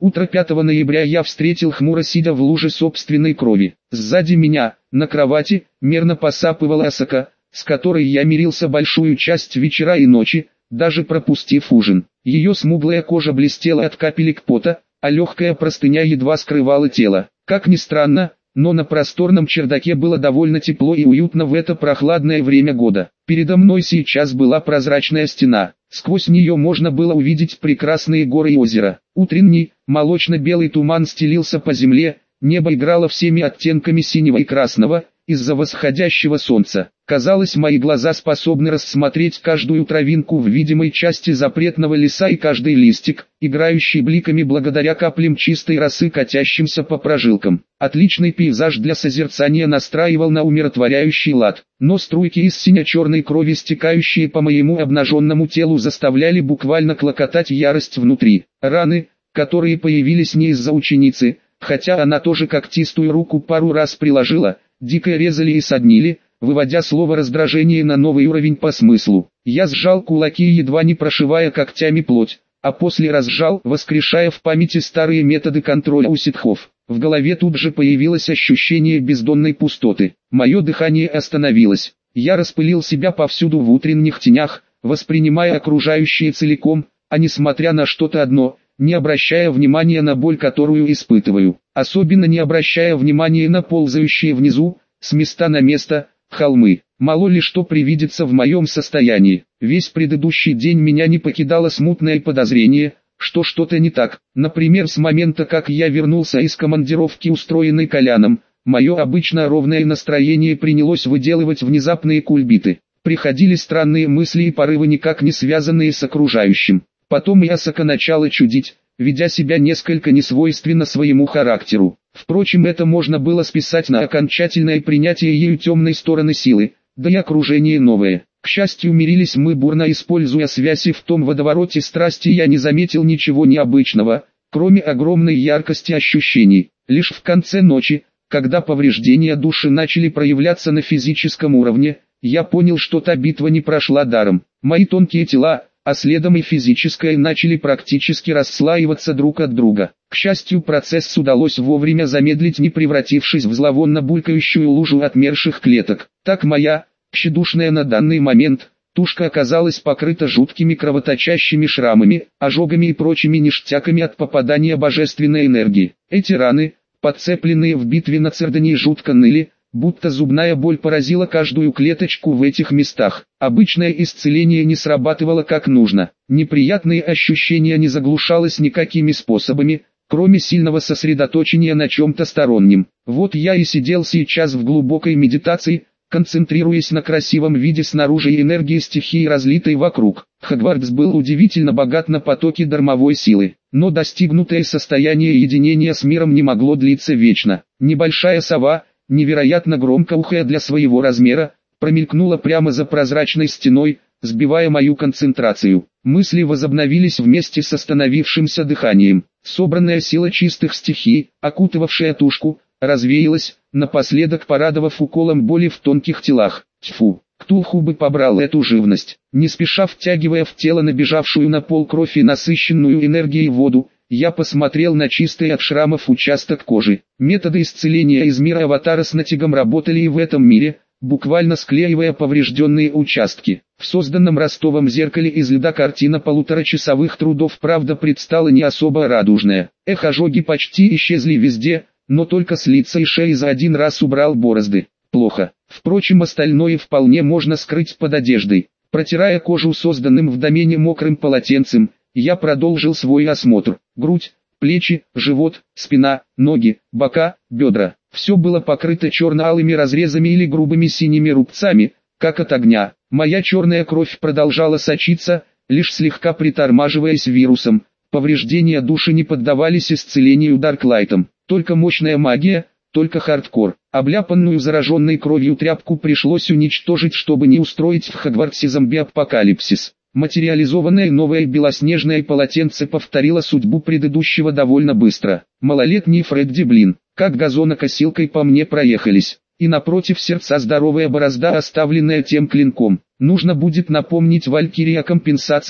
Утро пятого ноября я встретил хмуро сидя в луже собственной крови. Сзади меня, на кровати, мерно посапывала Асака, с которой я мирился большую часть вечера и ночи, даже пропустив ужин. Ее смуглая кожа блестела от капелек пота, а легкая простыня едва скрывала тело. Как ни странно, но на просторном чердаке было довольно тепло и уютно в это прохладное время года. Передо мной сейчас была прозрачная стена. Сквозь нее можно было увидеть прекрасные горы и озеро. Утренний, молочно-белый туман стелился по земле, небо играло всеми оттенками синего и красного, из-за восходящего солнца. Казалось, мои глаза способны рассмотреть каждую травинку в видимой части запретного леса и каждый листик, играющий бликами благодаря каплям чистой росы, катящимся по прожилкам. Отличный пейзаж для созерцания настраивал на умиротворяющий лад, но струйки из сине-черной крови, стекающие по моему обнаженному телу, заставляли буквально клокотать ярость внутри. Раны, которые появились не из-за ученицы, хотя она тоже когтистую руку пару раз приложила, дико резали и соднили, выводя слово раздражение на новый уровень по смыслу. Я сжал кулаки, едва не прошивая когтями плоть, а после разжал, воскрешая в памяти старые методы контроля у ситхов. В голове тут же появилось ощущение бездонной пустоты. Мое дыхание остановилось. Я распылил себя повсюду в утренних тенях, воспринимая окружающее целиком, а не смотря на что-то одно, не обращая внимания на боль, которую испытываю. Особенно не обращая внимания на ползающие внизу, с места на место, холмы. Мало ли что привидится в моем состоянии. Весь предыдущий день меня не покидало смутное подозрение, что что-то не так. Например, с момента, как я вернулся из командировки, устроенной Коляном, мое обычно ровное настроение принялось выделывать внезапные кульбиты. Приходили странные мысли и порывы, никак не связанные с окружающим. Потом я Асака начала чудить, ведя себя несколько несвойственно своему характеру. Впрочем, это можно было списать на окончательное принятие ею темной стороны силы, да и окружение новое. К счастью, мирились мы бурно, используя связь, и в том водовороте страсти я не заметил ничего необычного, кроме огромной яркости ощущений. Лишь в конце ночи, когда повреждения души начали проявляться на физическом уровне, я понял, что та битва не прошла даром. Мои тонкие тела, а следом и физическое, начали практически расслаиваться друг от друга. К счастью, процесс удалось вовремя замедлить, не превратившись в зловонно булькающую лужу отмерших клеток. Так моя, тщедушная на данный момент, тушка оказалась покрыта жуткими кровоточащими шрамами, ожогами и прочими ништяками от попадания божественной энергии. Эти раны, подцепленные в битве на Цердане, жутко ныли, будто зубная боль поразила каждую клеточку в этих местах. Обычное исцеление не срабатывало как нужно. Неприятные ощущения не заглушалось никакими способами, кроме сильного сосредоточения на чем-то стороннем. Вот я и сидел сейчас в глубокой медитации, концентрируясь на красивом виде снаружи и энергии стихии, разлитой вокруг. Хогвартс был удивительно богат на потоки дармовой силы, но достигнутое состояние единения с миром не могло длиться вечно. Небольшая сова, невероятно громкоухая для своего размера, промелькнула прямо за прозрачной стеной, сбивая мою концентрацию. Мысли возобновились вместе с остановившимся дыханием. Собранная сила чистых стихий, окутывавшая тушку, развеялась, напоследок порадовав уколом боли в тонких телах. Тьфу, Ктулху бы побрал эту живность. Не спеша втягивая в тело набежавшую на пол кровь и насыщенную энергией воду, я посмотрел на чистый от шрамов участок кожи. Методы исцеления из мира Аватара с натягом работали и в этом мире, буквально склеивая поврежденные участки. В созданном Ростовом зеркале из льда картина полуторачасовых трудов, правда, предстала не особо радужная. Эх, ожоги почти исчезли везде, но только с лица и шеи за один раз убрал борозды. Плохо. Впрочем, остальное вполне можно скрыть под одеждой. Протирая кожу созданным в домене мокрым полотенцем, я продолжил свой осмотр. Грудь, плечи, живот, спина, ноги, бока, бедра. Все было покрыто черно-алыми разрезами или грубыми синими рубцами, как от огня. Моя черная кровь продолжала сочиться, лишь слегка притормаживаясь вирусом. Повреждения души не поддавались исцелению Дарклайтом. Только мощная магия, только хардкор. Обляпанную зараженной кровью тряпку пришлось уничтожить, чтобы не устроить в Хогвартсе зомби-апокалипсис. Материализованное новое белоснежное полотенце повторило судьбу предыдущего довольно быстро. Малолетний Фредди, блин, как газонокосилкой по мне проехались. И напротив сердца здоровая борозда, оставленная тем клинком. Нужно будет напомнить Валькирии о компенсации,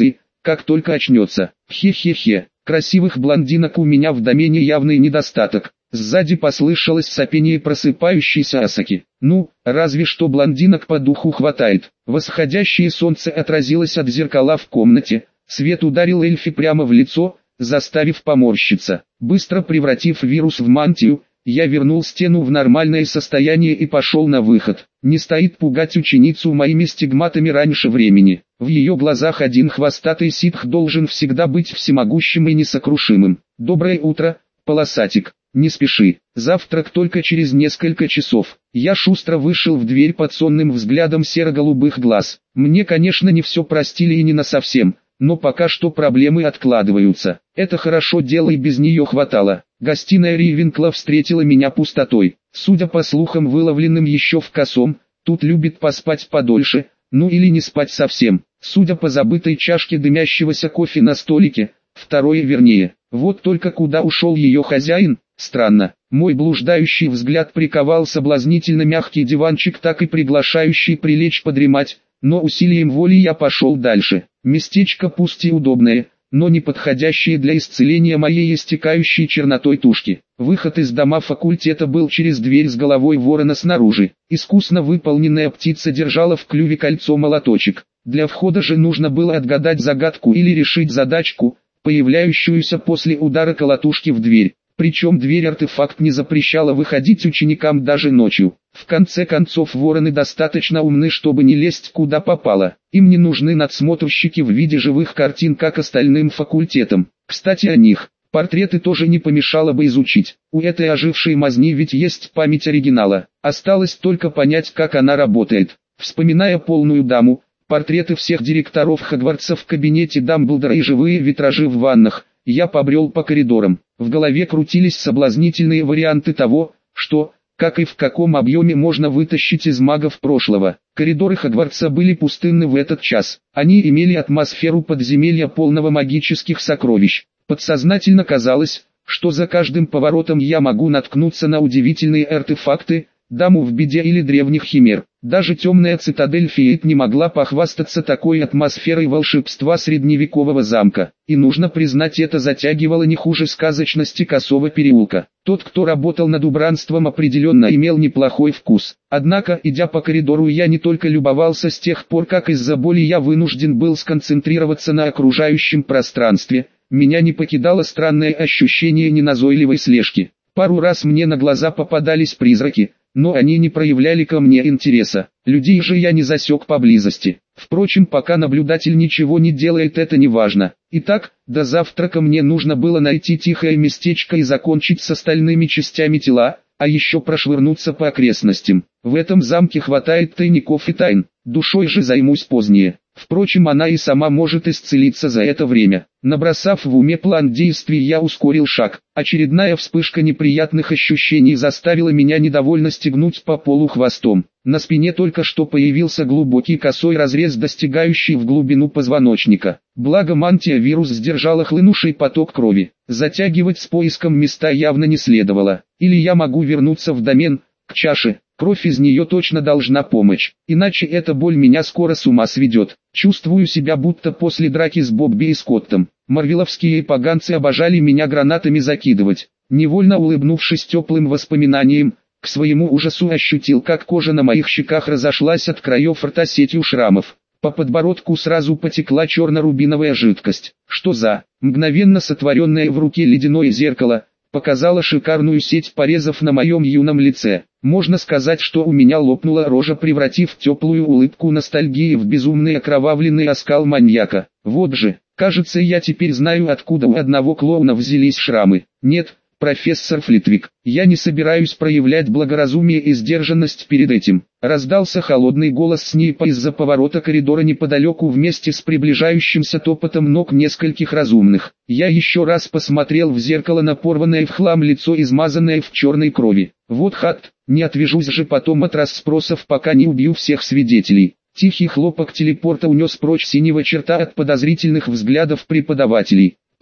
как только очнется. Хе-хе-хе, красивых блондинок у меня в домене явный недостаток. Сзади послышалось сопение просыпающейся Асаки. Ну, разве что блондинок по духу хватает. Восходящее солнце отразилось от зеркала в комнате. Свет ударил Эльфи прямо в лицо, заставив поморщиться. Быстро превратив вирус в мантию, я вернул стену в нормальное состояние и пошел на выход. Не стоит пугать ученицу моими стигматами раньше времени. В ее глазах один хвостатый ситх должен всегда быть всемогущим и несокрушимым. Доброе утро, полосатик. Не спеши, завтрак только через несколько часов. Я шустро вышел в дверь под сонным взглядом серо-голубых глаз. Мне, конечно, не все простили и не насовсем, но пока что проблемы откладываются. Это хорошо, дело и без нее хватало. Гостиная Ривенкла встретила меня пустотой. Судя по слухам, выловленным еще в косом, тут любит поспать подольше, ну или не спать совсем. Судя по забытой чашке дымящегося кофе на столике, второе вернее. Вот только куда ушел ее хозяин? Странно, мой блуждающий взгляд приковал соблазнительно мягкий диванчик, так и приглашающий прилечь подремать, но усилием воли я пошел дальше. Местечко пусть и удобное, но не подходящее для исцеления моей истекающей чернотой тушки. Выход из дома факультета был через дверь с головой ворона снаружи. Искусно выполненная птица держала в клюве кольцо-молоточек. Для входа же нужно было отгадать загадку или решить задачку, появляющуюся после удара колотушки в дверь. Причем дверь-артефакт не запрещала выходить ученикам даже ночью. В конце концов, вороны достаточно умны, чтобы не лезть куда попало. Им не нужны надсмотрщики в виде живых картин, как остальным факультетам. Кстати, о них. Портреты тоже не помешало бы изучить. У этой ожившей мазни ведь есть память оригинала. Осталось только понять, как она работает. Вспоминая полную даму, портреты всех директоров Хогвартса в кабинете Дамблдора и живые витражи в ваннах, я побрел по коридорам. В голове крутились соблазнительные варианты того, что, как и в каком объеме можно вытащить из магов прошлого. Коридоры Хогвартса были пустынны в этот час. Они имели атмосферу подземелья, полного магических сокровищ. Подсознательно казалось, что за каждым поворотом я могу наткнуться на удивительные артефакты, даму в беде или древних химер. Даже темная цитадель Фиит не могла похвастаться такой атмосферой волшебства средневекового замка. И нужно признать, это затягивало не хуже сказочности Косого переулка. Тот, кто работал над убранством, определенно имел неплохой вкус. Однако, идя по коридору, я не только любовался с тех пор, как из-за боли я вынужден был сконцентрироваться на окружающем пространстве, меня не покидало странное ощущение неназойливой слежки. Пару раз мне на глаза попадались призраки, но они не проявляли ко мне интереса. Людей же я не засек поблизости. Впрочем, пока наблюдатель ничего не делает, это не важно. Итак, до завтрака мне нужно было найти тихое местечко и закончить с остальными частями тела, а еще прошвырнуться по окрестностям. В этом замке хватает тайников и тайн, душой же займусь позднее. Впрочем, она и сама может исцелиться за это время. Набросав в уме план действий, я ускорил шаг. Очередная вспышка неприятных ощущений заставила меня недовольно стегнуть по полу хвостом. На спине только что появился глубокий косой разрез, достигающий в глубину позвоночника. Благо мантия вирус сдержала хлынувший поток крови. Затягивать с поиском места явно не следовало. Или я могу вернуться в домен, к чаше. Кровь из нее точно должна помочь, иначе эта боль меня скоро с ума сведет. Чувствую себя будто после драки с Бобби и Скоттом. Марвеловские поганцы обожали меня гранатами закидывать. Невольно улыбнувшись теплым воспоминаниям, к своему ужасу ощутил, как кожа на моих щеках разошлась от краев рта сетью шрамов. По подбородку сразу потекла черно-рубиновая жидкость. Что за, мгновенно сотворенное в руке ледяное зеркало, показала шикарную сеть порезов на моем юном лице. Можно сказать, что у меня лопнула рожа, превратив теплую улыбку ностальгии в безумный окровавленный оскал маньяка. Вот же, кажется, я теперь знаю, откуда у одного клоуна взялись шрамы. Нет, профессор Флитвик, я не собираюсь проявлять благоразумие и сдержанность перед этим. Раздался холодный голос Снейпа из-за поворота коридора неподалеку вместе с приближающимся топотом ног нескольких разумных. Я еще раз посмотрел в зеркало на порванное в хлам лицо, измазанное в черной крови. Вот хат, не отвяжусь же потом от расспросов, пока не убью всех свидетелей. Тихий хлопок телепорта унес прочь синего черта от подозрительных взглядов преподавателей.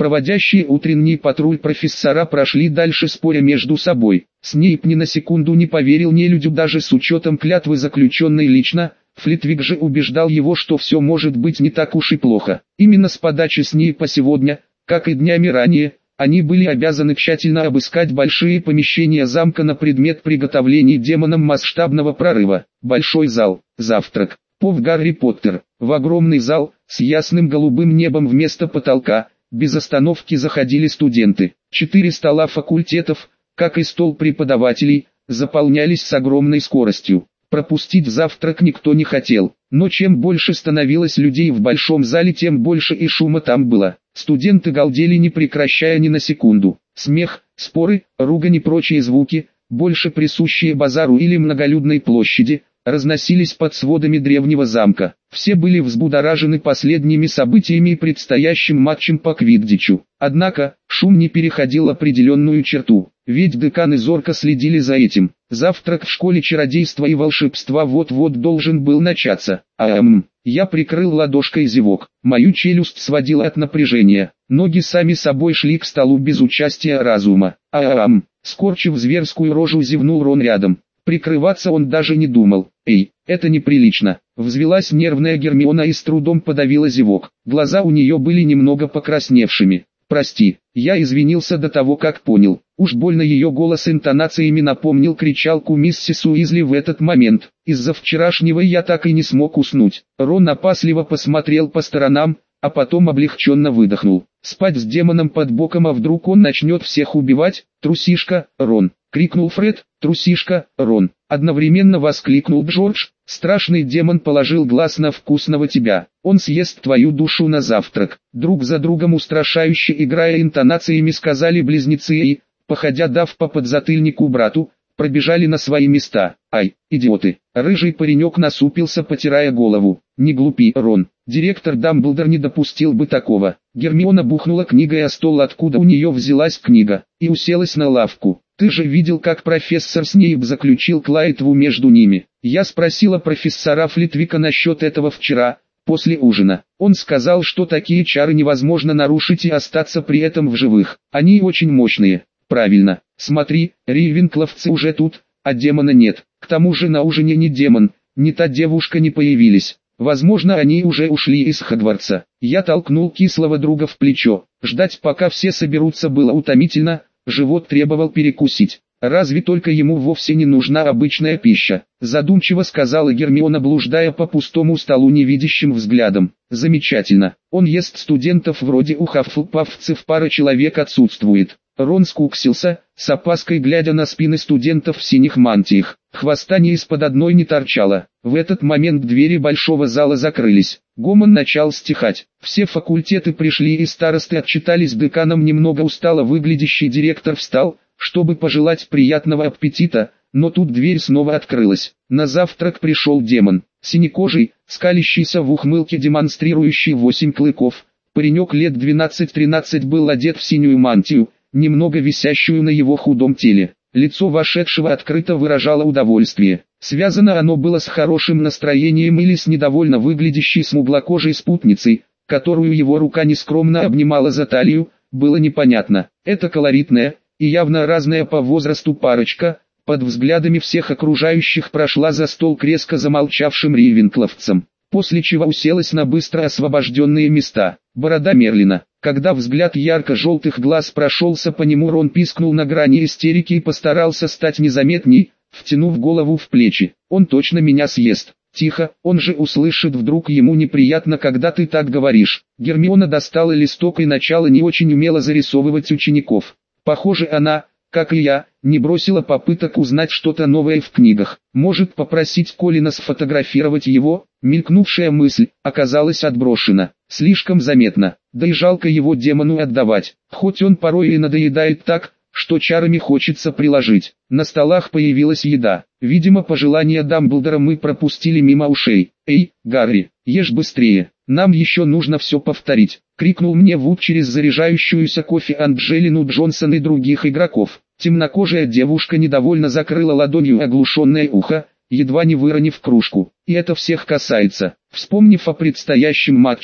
Проводящие утренний патруль профессора прошли дальше, споря между собой. Снейп ни на секунду не поверил нелюдю даже с учетом клятвы, заключенной лично. Флитвик же убеждал его, что все может быть не так уж и плохо. Именно с подачи Снейпа сегодня, как и днями ранее, они были обязаны тщательно обыскать большие помещения замка на предмет приготовления демонам масштабного прорыва. Большой зал, завтрак, пов Гарри Поттер. В огромный зал, с ясным голубым небом вместо потолка, без остановки заходили студенты. Четыре стола факультетов, как и стол преподавателей, заполнялись с огромной скоростью. Пропустить завтрак никто не хотел, но чем больше становилось людей в большом зале, тем больше и шума там было. Студенты галдели, не прекращая ни на секунду. Смех, споры, ругань и прочие звуки, больше присущие базару или многолюдной площади, разносились под сводами древнего замка. Все были взбудоражены последними событиями и предстоящим матчем по квиддичу. Однако, шум не переходил определенную черту, ведь деканы зорко следили за этим. Завтрак в школе чародейства и волшебства вот-вот должен был начаться. Ам, я прикрыл ладошкой зевок. Мою челюсть сводила от напряжения. Ноги сами собой шли к столу без участия разума. Ам, скорчив зверскую рожу, зевнул Рон рядом. Прикрываться он даже не думал. «Эй, это неприлично!» Взвелась нервная Гермиона и с трудом подавила зевок. Глаза у нее были немного покрасневшими. «Прости, я извинился до того, как понял». Уж больно ее голос интонациями напомнил кричалку миссис Уизли в этот момент. «Из-за вчерашнего я так и не смог уснуть». Рон опасливо посмотрел по сторонам, а потом облегченно выдохнул. «Спать с демоном под боком, а вдруг он начнет всех убивать? Трусишка, Рон!» — крикнул Фред. «Трусишка, Рон!» — одновременно воскликнул Джордж. «Страшный демон положил глаз на вкусного тебя. Он съест твою душу на завтрак». Друг за другом устрашающе играя интонациями сказали близнецы и, походя дав по подзатыльнику брату, пробежали на свои места. «Ай, идиоты!» Рыжий паренек насупился, потирая голову. «Не глупи, Рон. Директор Дамблдор не допустил бы такого». Гермиона бухнула книгой о стол, откуда у нее взялась книга, и уселась на лавку. «Ты же видел, как профессор Снейп заключил клятву между ними. Я спросила профессора Флитвика насчет этого вчера, после ужина. Он сказал, что такие чары невозможно нарушить и остаться при этом в живых. Они очень мощные». «Правильно. Смотри, рейвенкловцы уже тут, а демона нет. К тому же на ужине ни демон, ни та девушка не появились. Возможно, они уже ушли из Хогвартса». Я толкнул кислого друга в плечо. Ждать, пока все соберутся, было утомительно, живот требовал перекусить. «Разве только ему вовсе не нужна обычная пища?» Задумчиво сказала Гермиона, блуждая по пустому столу невидящим взглядом. «Замечательно. Он ест студентов вроде у хаффлпафцев, пара человек отсутствует». Рон скуксился, с опаской глядя на спины студентов в синих мантиях. Хвоста ни из-под одной не торчало. В этот момент двери большого зала закрылись. Гомон начал стихать. Все факультеты пришли и старосты отчитались деканом. Немного устало выглядящий директор встал, чтобы пожелать приятного аппетита, но тут дверь снова открылась. На завтрак пришел демон. Синекожий, скалящийся в ухмылке, демонстрирующий восемь клыков. Паренек лет двенадцать-тринадцать был одет в синюю мантию, немного висящую на его худом теле. Лицо вошедшего открыто выражало удовольствие. Связано оно было с хорошим настроением или с недовольно выглядящей смуглокожей спутницей, которую его рука нескромно обнимала за талию, было непонятно. Это колоритная и явно разная по возрасту парочка, под взглядами всех окружающих прошла за стол к резко замолчавшим рейвенкловцам, после чего уселась на быстро освобожденные места. Борода Мерлина. Когда взгляд ярко-желтых глаз прошелся по нему, Рон пискнул на грани истерики и постарался стать незаметней, втянув голову в плечи. «Он точно меня съест». «Тихо, он же услышит, вдруг ему неприятно, когда ты так говоришь». Гермиона достала листок и начала не очень умело зарисовывать учеников. Похоже, она, как и я, не бросила попыток узнать что-то новое в книгах. Может, попросить Колина сфотографировать его? Мелькнувшая мысль оказалась отброшена. Слишком заметно, да и жалко его демону отдавать, хоть он порой и надоедает так, что чарами хочется приложить. На столах появилась еда. Видимо, пожелания Дамблдора мы пропустили мимо ушей. «Эй, Гарри, ешь быстрее, нам еще нужно все повторить», — крикнул мне Вуд через заряжающуюся кофе Анджелину Джонсон и других игроков. Темнокожая девушка недовольно закрыла ладонью оглушенное ухо, едва не выронив кружку. «И это всех касается». Вспомнив о предстоящем матче,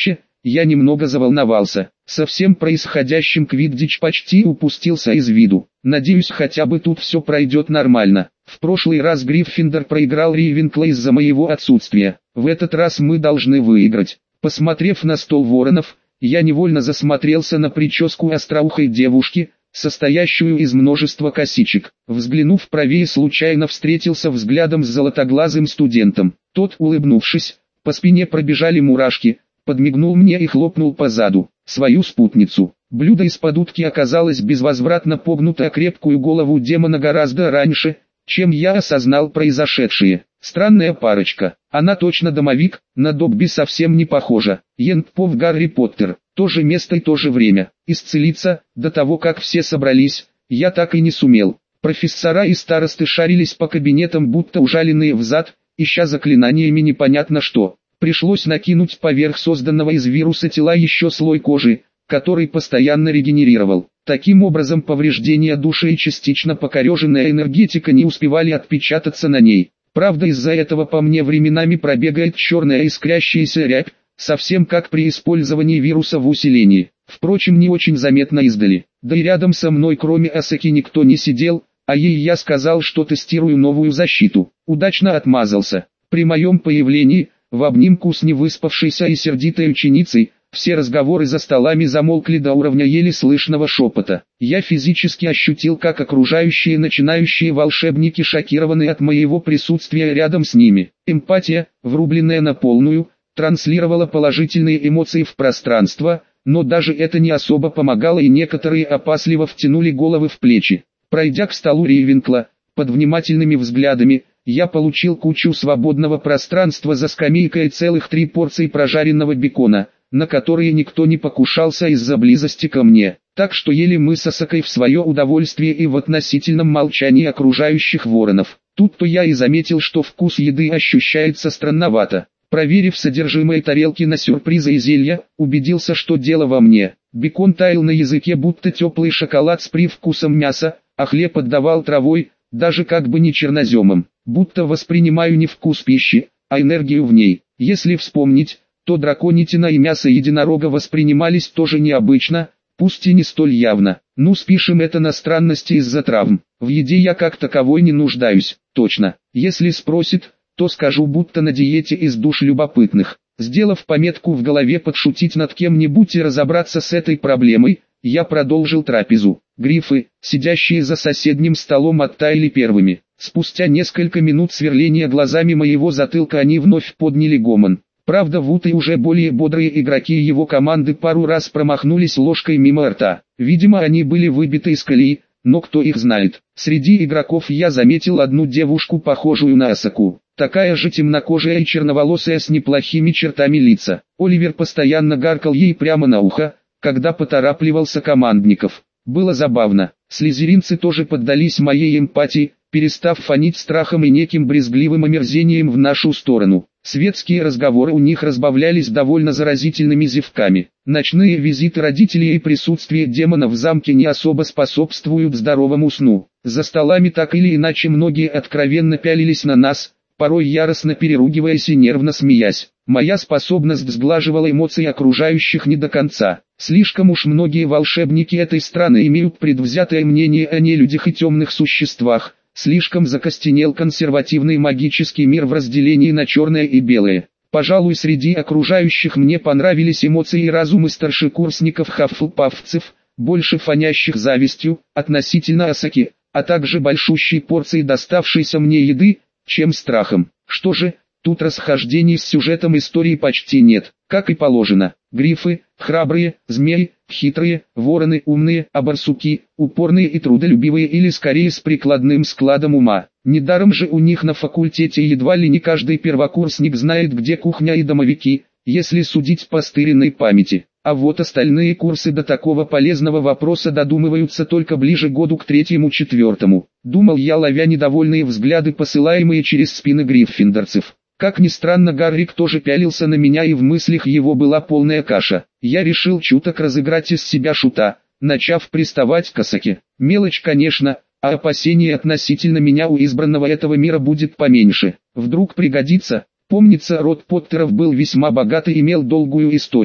я немного заволновался. Со всем происходящим Квиддич почти упустился из виду. Надеюсь, хотя бы тут все пройдет нормально. В прошлый раз Гриффиндор проиграл Рейвенклу из-за моего отсутствия. В этот раз мы должны выиграть. Посмотрев на стол воронов, я невольно засмотрелся на прическу остроухой девушки, состоящую из множества косичек. Взглянув правее, случайно встретился взглядом с золотоглазым студентом. Тот, улыбнувшись, по спине пробежали мурашки, подмигнул мне и хлопнул по заду. Свою спутницу. Блюдо из-под утки оказалось безвозвратно погнуто о крепкую голову демона гораздо раньше, чем я осознал произошедшее. Странная парочка. Она точно домовик, на Добби совсем не похожа. Ентпов Гарри Поттер. То же место и то же время. Исцелиться, до того как все собрались, я так и не сумел. Профессора и старосты шарились по кабинетам, будто ужаленные взад, ища заклинаниями непонятно что. Пришлось накинуть поверх созданного из вируса тела еще слой кожи, который постоянно регенерировал. Таким образом, повреждения души и частично покореженная энергетика не успевали отпечататься на ней. Правда, из-за этого по мне временами пробегает черная искрящаяся рябь, совсем как при использовании вируса в усилении. Впрочем, не очень заметно издали. Да и рядом со мной кроме Асаки никто не сидел, а ей я сказал, что тестирую новую защиту. Удачно отмазался. При моем появлении, в обнимку с невыспавшейся и сердитой ученицей, все разговоры за столами замолкли до уровня еле слышного шепота. Я физически ощутил, как окружающие начинающие волшебники шокированы от моего присутствия рядом с ними. Эмпатия, врубленная на полную, транслировала положительные эмоции в пространство, но даже это не особо помогало, и некоторые опасливо втянули головы в плечи. Пройдя к столу Рейвенкла, под внимательными взглядами, я получил кучу свободного пространства за скамейкой и целых три порции прожаренного бекона, на которые никто не покушался из-за близости ко мне, так что ели мы с Асакой в свое удовольствие и в относительном молчании окружающих воронов. Тут-то я и заметил, что вкус еды ощущается странновато. Проверив содержимое тарелки на сюрпризы и зелья, убедился, что дело во мне. Бекон таял на языке, будто теплый шоколад с привкусом мяса, а хлеб отдавал травой, даже как бы не черноземом, будто воспринимаю не вкус пищи, а энергию в ней. Если вспомнить, то драконятина и мясо единорога воспринимались тоже необычно, пусть и не столь явно. Ну, спишем это на странности из-за травм. В еде я как таковой не нуждаюсь, точно. Если спросит, то скажу, будто на диете из душ любопытных. Сделав пометку в голове подшутить над кем-нибудь и разобраться с этой проблемой, я продолжил трапезу. Грифы, сидящие за соседним столом, оттаяли первыми. Спустя несколько минут сверления глазами моего затылка они вновь подняли гомон. Правда, Вуд и уже более бодрые игроки его команды пару раз промахнулись ложкой мимо рта. Видимо, они были выбиты из колеи, но кто их знает. Среди игроков я заметил одну девушку, похожую на Асаку. Такая же темнокожая и черноволосая с неплохими чертами лица. Оливер постоянно гаркал ей прямо на ухо, когда поторапливался командников. Было забавно. Слизеринцы тоже поддались моей эмпатии, перестав фонить страхом и неким брезгливым омерзением в нашу сторону. Светские разговоры у них разбавлялись довольно заразительными зевками. Ночные визиты родителей и присутствие демона в замке не особо способствуют здоровому сну. За столами так или иначе многие откровенно пялились на нас, порой яростно переругиваясь и нервно смеясь. Моя способность сглаживала эмоции окружающих не до конца. Слишком уж многие волшебники этой страны имеют предвзятое мнение о нелюдях и темных существах. Слишком закостенел консервативный магический мир в разделении на черное и белое. Пожалуй, среди окружающих мне понравились эмоции и разумы старшекурсников-хаффлпафцев, больше фонящих завистью, относительно Асаки, а также большущей порции доставшейся мне еды, чем страхом. Что же, тут расхождений с сюжетом истории почти нет, как и положено. Грифы, храбрые, змеи, хитрые, вороны умные, а барсуки, упорные и трудолюбивые или скорее с прикладным складом ума. Недаром же у них на факультете едва ли не каждый первокурсник знает, где кухня и домовики, если судить по стыренной памяти. А вот остальные курсы до такого полезного вопроса додумываются только ближе году к третьему-четвертому. Думал я, ловя недовольные взгляды, посылаемые через спины гриффиндорцев. Как ни странно, Гаррик тоже пялился на меня, и в мыслях его была полная каша. Я решил чуток разыграть из себя шута, начав приставать к Асаке. Мелочь, конечно, а опасений относительно меня у избранного этого мира будет поменьше. Вдруг пригодится. Помнится, род Поттеров был весьма богат и имел долгую историю.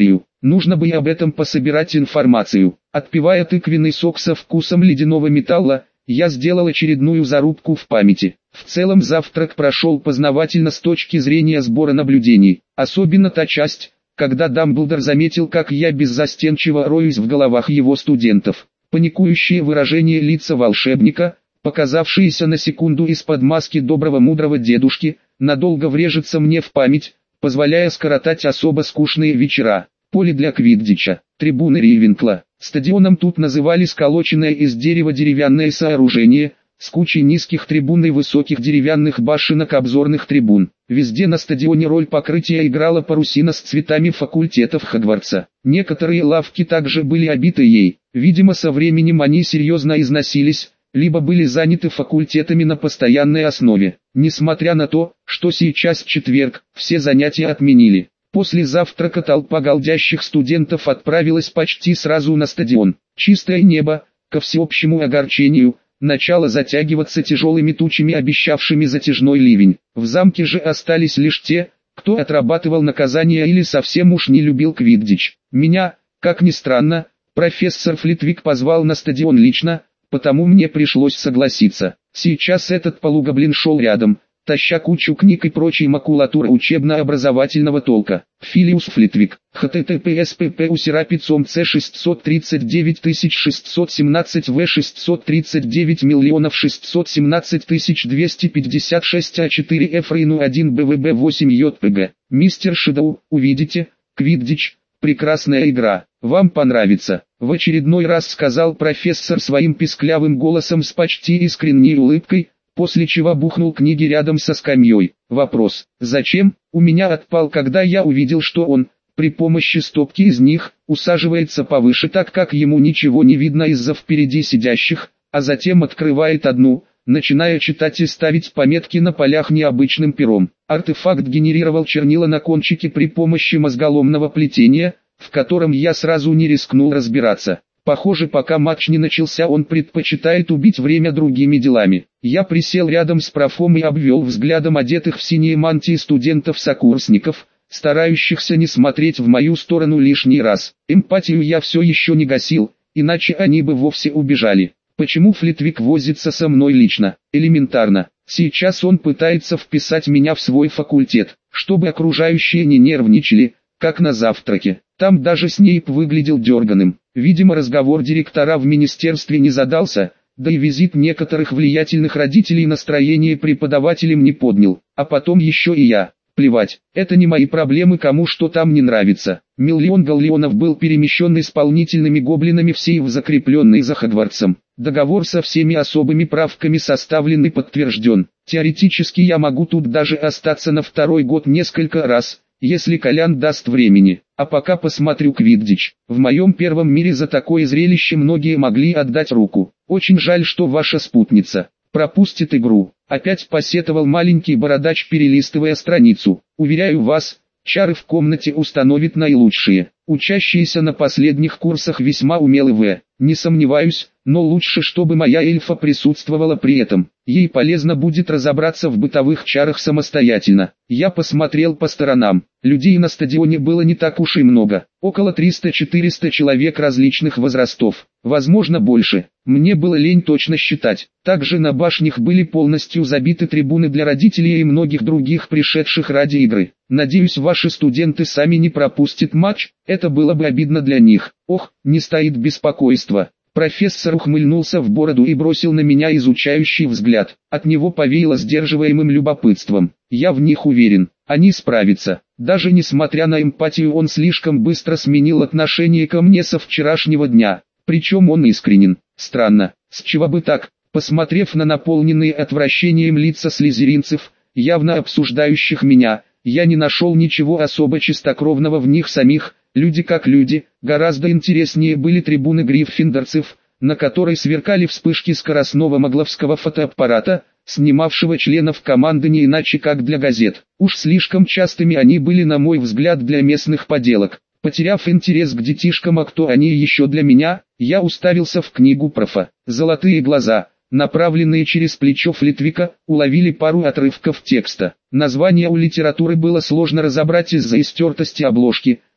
нужно бы и об этом пособирать информацию. Отпивая тыквенный сок со вкусом ледяного металла, я сделал очередную зарубку в памяти. В целом завтрак прошел познавательно с точки зрения сбора наблюдений. Особенно та часть, когда Дамблдор заметил, как я беззастенчиво роюсь в головах его студентов. Паникующее выражение лица волшебника, показавшееся на секунду из-под маски доброго мудрого дедушки, надолго врежется мне в память, позволяя скоротать особо скучные вечера. Поле для квиддича, трибуны Рейвенкла. Стадионом тут называли сколоченное из дерева деревянное сооружение, с кучей низких трибун и высоких деревянных башенок обзорных трибун. Везде на стадионе роль покрытия играла парусина с цветами факультетов Хогвартса. Некоторые лавки также были обиты ей. Видимо, со временем они серьезно износились, либо были заняты факультетами на постоянной основе. Несмотря на то, что сейчас четверг, все занятия отменили. После завтрака толпа голдящих студентов отправилась почти сразу на стадион. Чистое небо, ко всеобщему огорчению, начало затягиваться тяжелыми тучами, обещавшими затяжной ливень. В замке же остались лишь те, кто отрабатывал наказание или совсем уж не любил квиддич. Меня, как ни странно, профессор Флитвик позвал на стадион лично, потому мне пришлось согласиться. Сейчас этот полугоблин шел рядом, таща кучу книг и прочей макулатуры учебно-образовательного толка. Филиус Флитвик, https pp усерапицом c шестьсот тридцать девять тысяч шестьсот семнадцать в шестьсот тридцать девять миллионов шестьсот семнадцать тысяч двести пятьдесят шесть а четыре эф рейну один бвб восемь jpg. Мистер Шэдоу, увидите, квиддич, прекрасная игра, вам понравится. В очередной раз сказал профессор своим писклявым голосом с почти искренней улыбкой, после чего бухнул книги рядом со скамьей. Вопрос, зачем, у меня отпал, когда я увидел, что он, при помощи стопки из них, усаживается повыше, так как ему ничего не видно из-за впереди сидящих, а затем открывает одну, начиная читать и ставить пометки на полях необычным пером. Артефакт генерировал чернила на кончике при помощи мозголомного плетения, в котором я сразу не рискнул разбираться. Похоже, пока матч не начался, он предпочитает убить время другими делами. Я присел рядом с профом и обвел взглядом одетых в синие мантии студентов-сокурсников, старающихся не смотреть в мою сторону лишний раз. Эмпатию я все еще не гасил, иначе они бы вовсе убежали. Почему Флитвик возится со мной лично? Элементарно. Сейчас он пытается вписать меня в свой факультет, чтобы окружающие не нервничали, как на завтраке. Там даже Снейп выглядел дерганым. Видимо, разговор директора в министерстве не задался, да и визит некоторых влиятельных родителей настроение преподавателям не поднял. А потом еще и я. Плевать, это не мои проблемы, кому что там не нравится. Миллион галлеонов был перемещен исполнительными гоблинами в сейф, закрепленный за Хогвартсом. Договор со всеми особыми правками составлен и подтвержден. Теоретически я могу тут даже остаться на второй год несколько раз, если Колян даст времени. А пока посмотрю квиддич. В моем первом мире за такое зрелище многие могли отдать руку. Очень жаль, что ваша спутница пропустит игру. Опять посетовал маленький бородач, перелистывая страницу. Уверяю вас, чары в комнате установит наилучшие. Учащиеся на последних курсах весьма умелы в. Не сомневаюсь, но лучше, чтобы моя эльфа присутствовала при этом. Ей полезно будет разобраться в бытовых чарах самостоятельно. Я посмотрел по сторонам. Людей на стадионе было не так уж и много. Около триста-четыреста человек различных возрастов. Возможно, больше. Мне было лень точно считать. Также на башнях были полностью забиты трибуны для родителей и многих других пришедших ради игры. Надеюсь, ваши студенты сами не пропустят матч, это было бы обидно для них. Ох, не стоит беспокойства. Профессор ухмыльнулся в бороду и бросил на меня изучающий взгляд. От него повеяло сдерживаемым любопытством. Я в них уверен, они справятся. Даже несмотря на эмпатию, он слишком быстро сменил отношение ко мне со вчерашнего дня. Причем он искренен. Странно, с чего бы так? Посмотрев на наполненные отвращением лица слизеринцев, явно обсуждающих меня, я не нашел ничего особо чистокровного в них самих. Люди как люди, гораздо интереснее были трибуны гриффиндорцев, на которой сверкали вспышки скоростного магловского фотоаппарата, снимавшего членов команды не иначе как для газет. Уж слишком частыми они были, на мой взгляд, для местных поделок. Потеряв интерес к детишкам, а кто они еще для меня, я уставился в книгу профа. Золотые глаза, направленные через плечо Флитвика, уловили пару отрывков текста. Название у литературы было сложно разобрать из-за истертости обложки,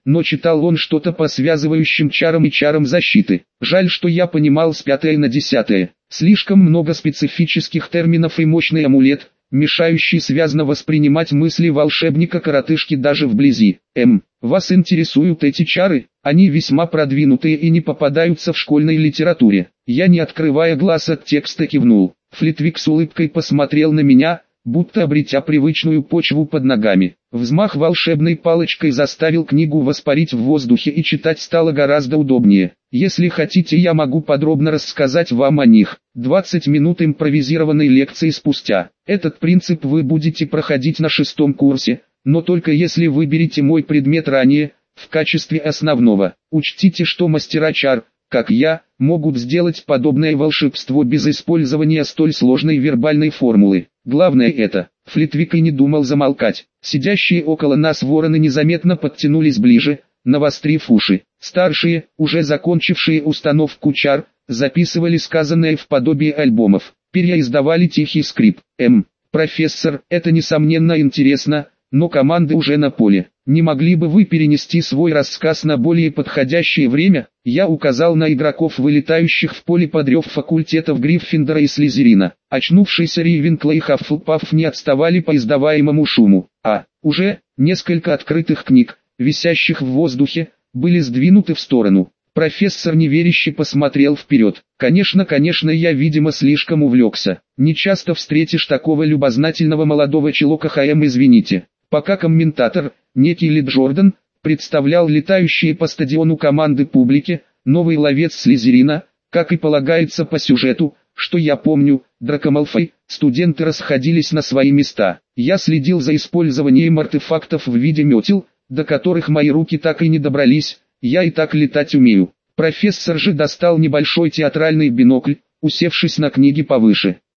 но читал он что-то по связывающим чарам и чарам защиты. Жаль, что я понимал с пятое на десятое. Слишком много специфических терминов и мощный амулет, мешающий связно воспринимать мысли волшебника-коротышки даже вблизи. М. Вас интересуют эти чары? Они весьма продвинутые и не попадаются в школьной литературе. Я, не открывая глаз от текста, кивнул. Флитвик с улыбкой посмотрел на меня, будто обретя привычную почву под ногами. Взмах волшебной палочкой заставил книгу воспарить в воздухе, и читать стало гораздо удобнее. Если хотите, я могу подробно рассказать вам о них. двадцать минут импровизированной лекции спустя. Этот принцип вы будете проходить на шестом курсе, но только если выберете мой предмет ранее, в качестве основного. Учтите, что мастера чар, как я, могут сделать подобное волшебство без использования столь сложной вербальной формулы. Главное это, Флитвик и не думал замолкать. Сидящие около нас вороны незаметно подтянулись ближе, навострив уши. Старшие, уже закончившие установку чар, записывали сказанное в подобие альбомов. Перья издавали тихий скрип. М. Профессор, это несомненно интересно, но команды уже на поле. Не могли бы вы перенести свой рассказ на более подходящее время? Я указал на игроков, вылетающих в поле под рев факультетов Гриффиндора и Слизерина. Очнувшиеся Рейвенкло и Хаффлпафф не отставали по издаваемому шуму. А, уже, несколько открытых книг, висящих в воздухе, были сдвинуты в сторону. Профессор неверяще посмотрел вперед. Конечно, конечно, я, видимо, слишком увлекся. Не часто встретишь такого любознательного молодого человека. ХМ, извините. Пока комментатор, некий Ли Джордан, представлял летающие по стадиону команды публике, новый ловец Слизерина, как и полагается по сюжету, что я помню, Драко Малфой, студенты расходились на свои места. Я следил за использованием артефактов в виде метел, до которых мои руки так и не добрались. Я и так летать умею. Профессор же достал небольшой театральный бинокль, усевшись на книге повыше.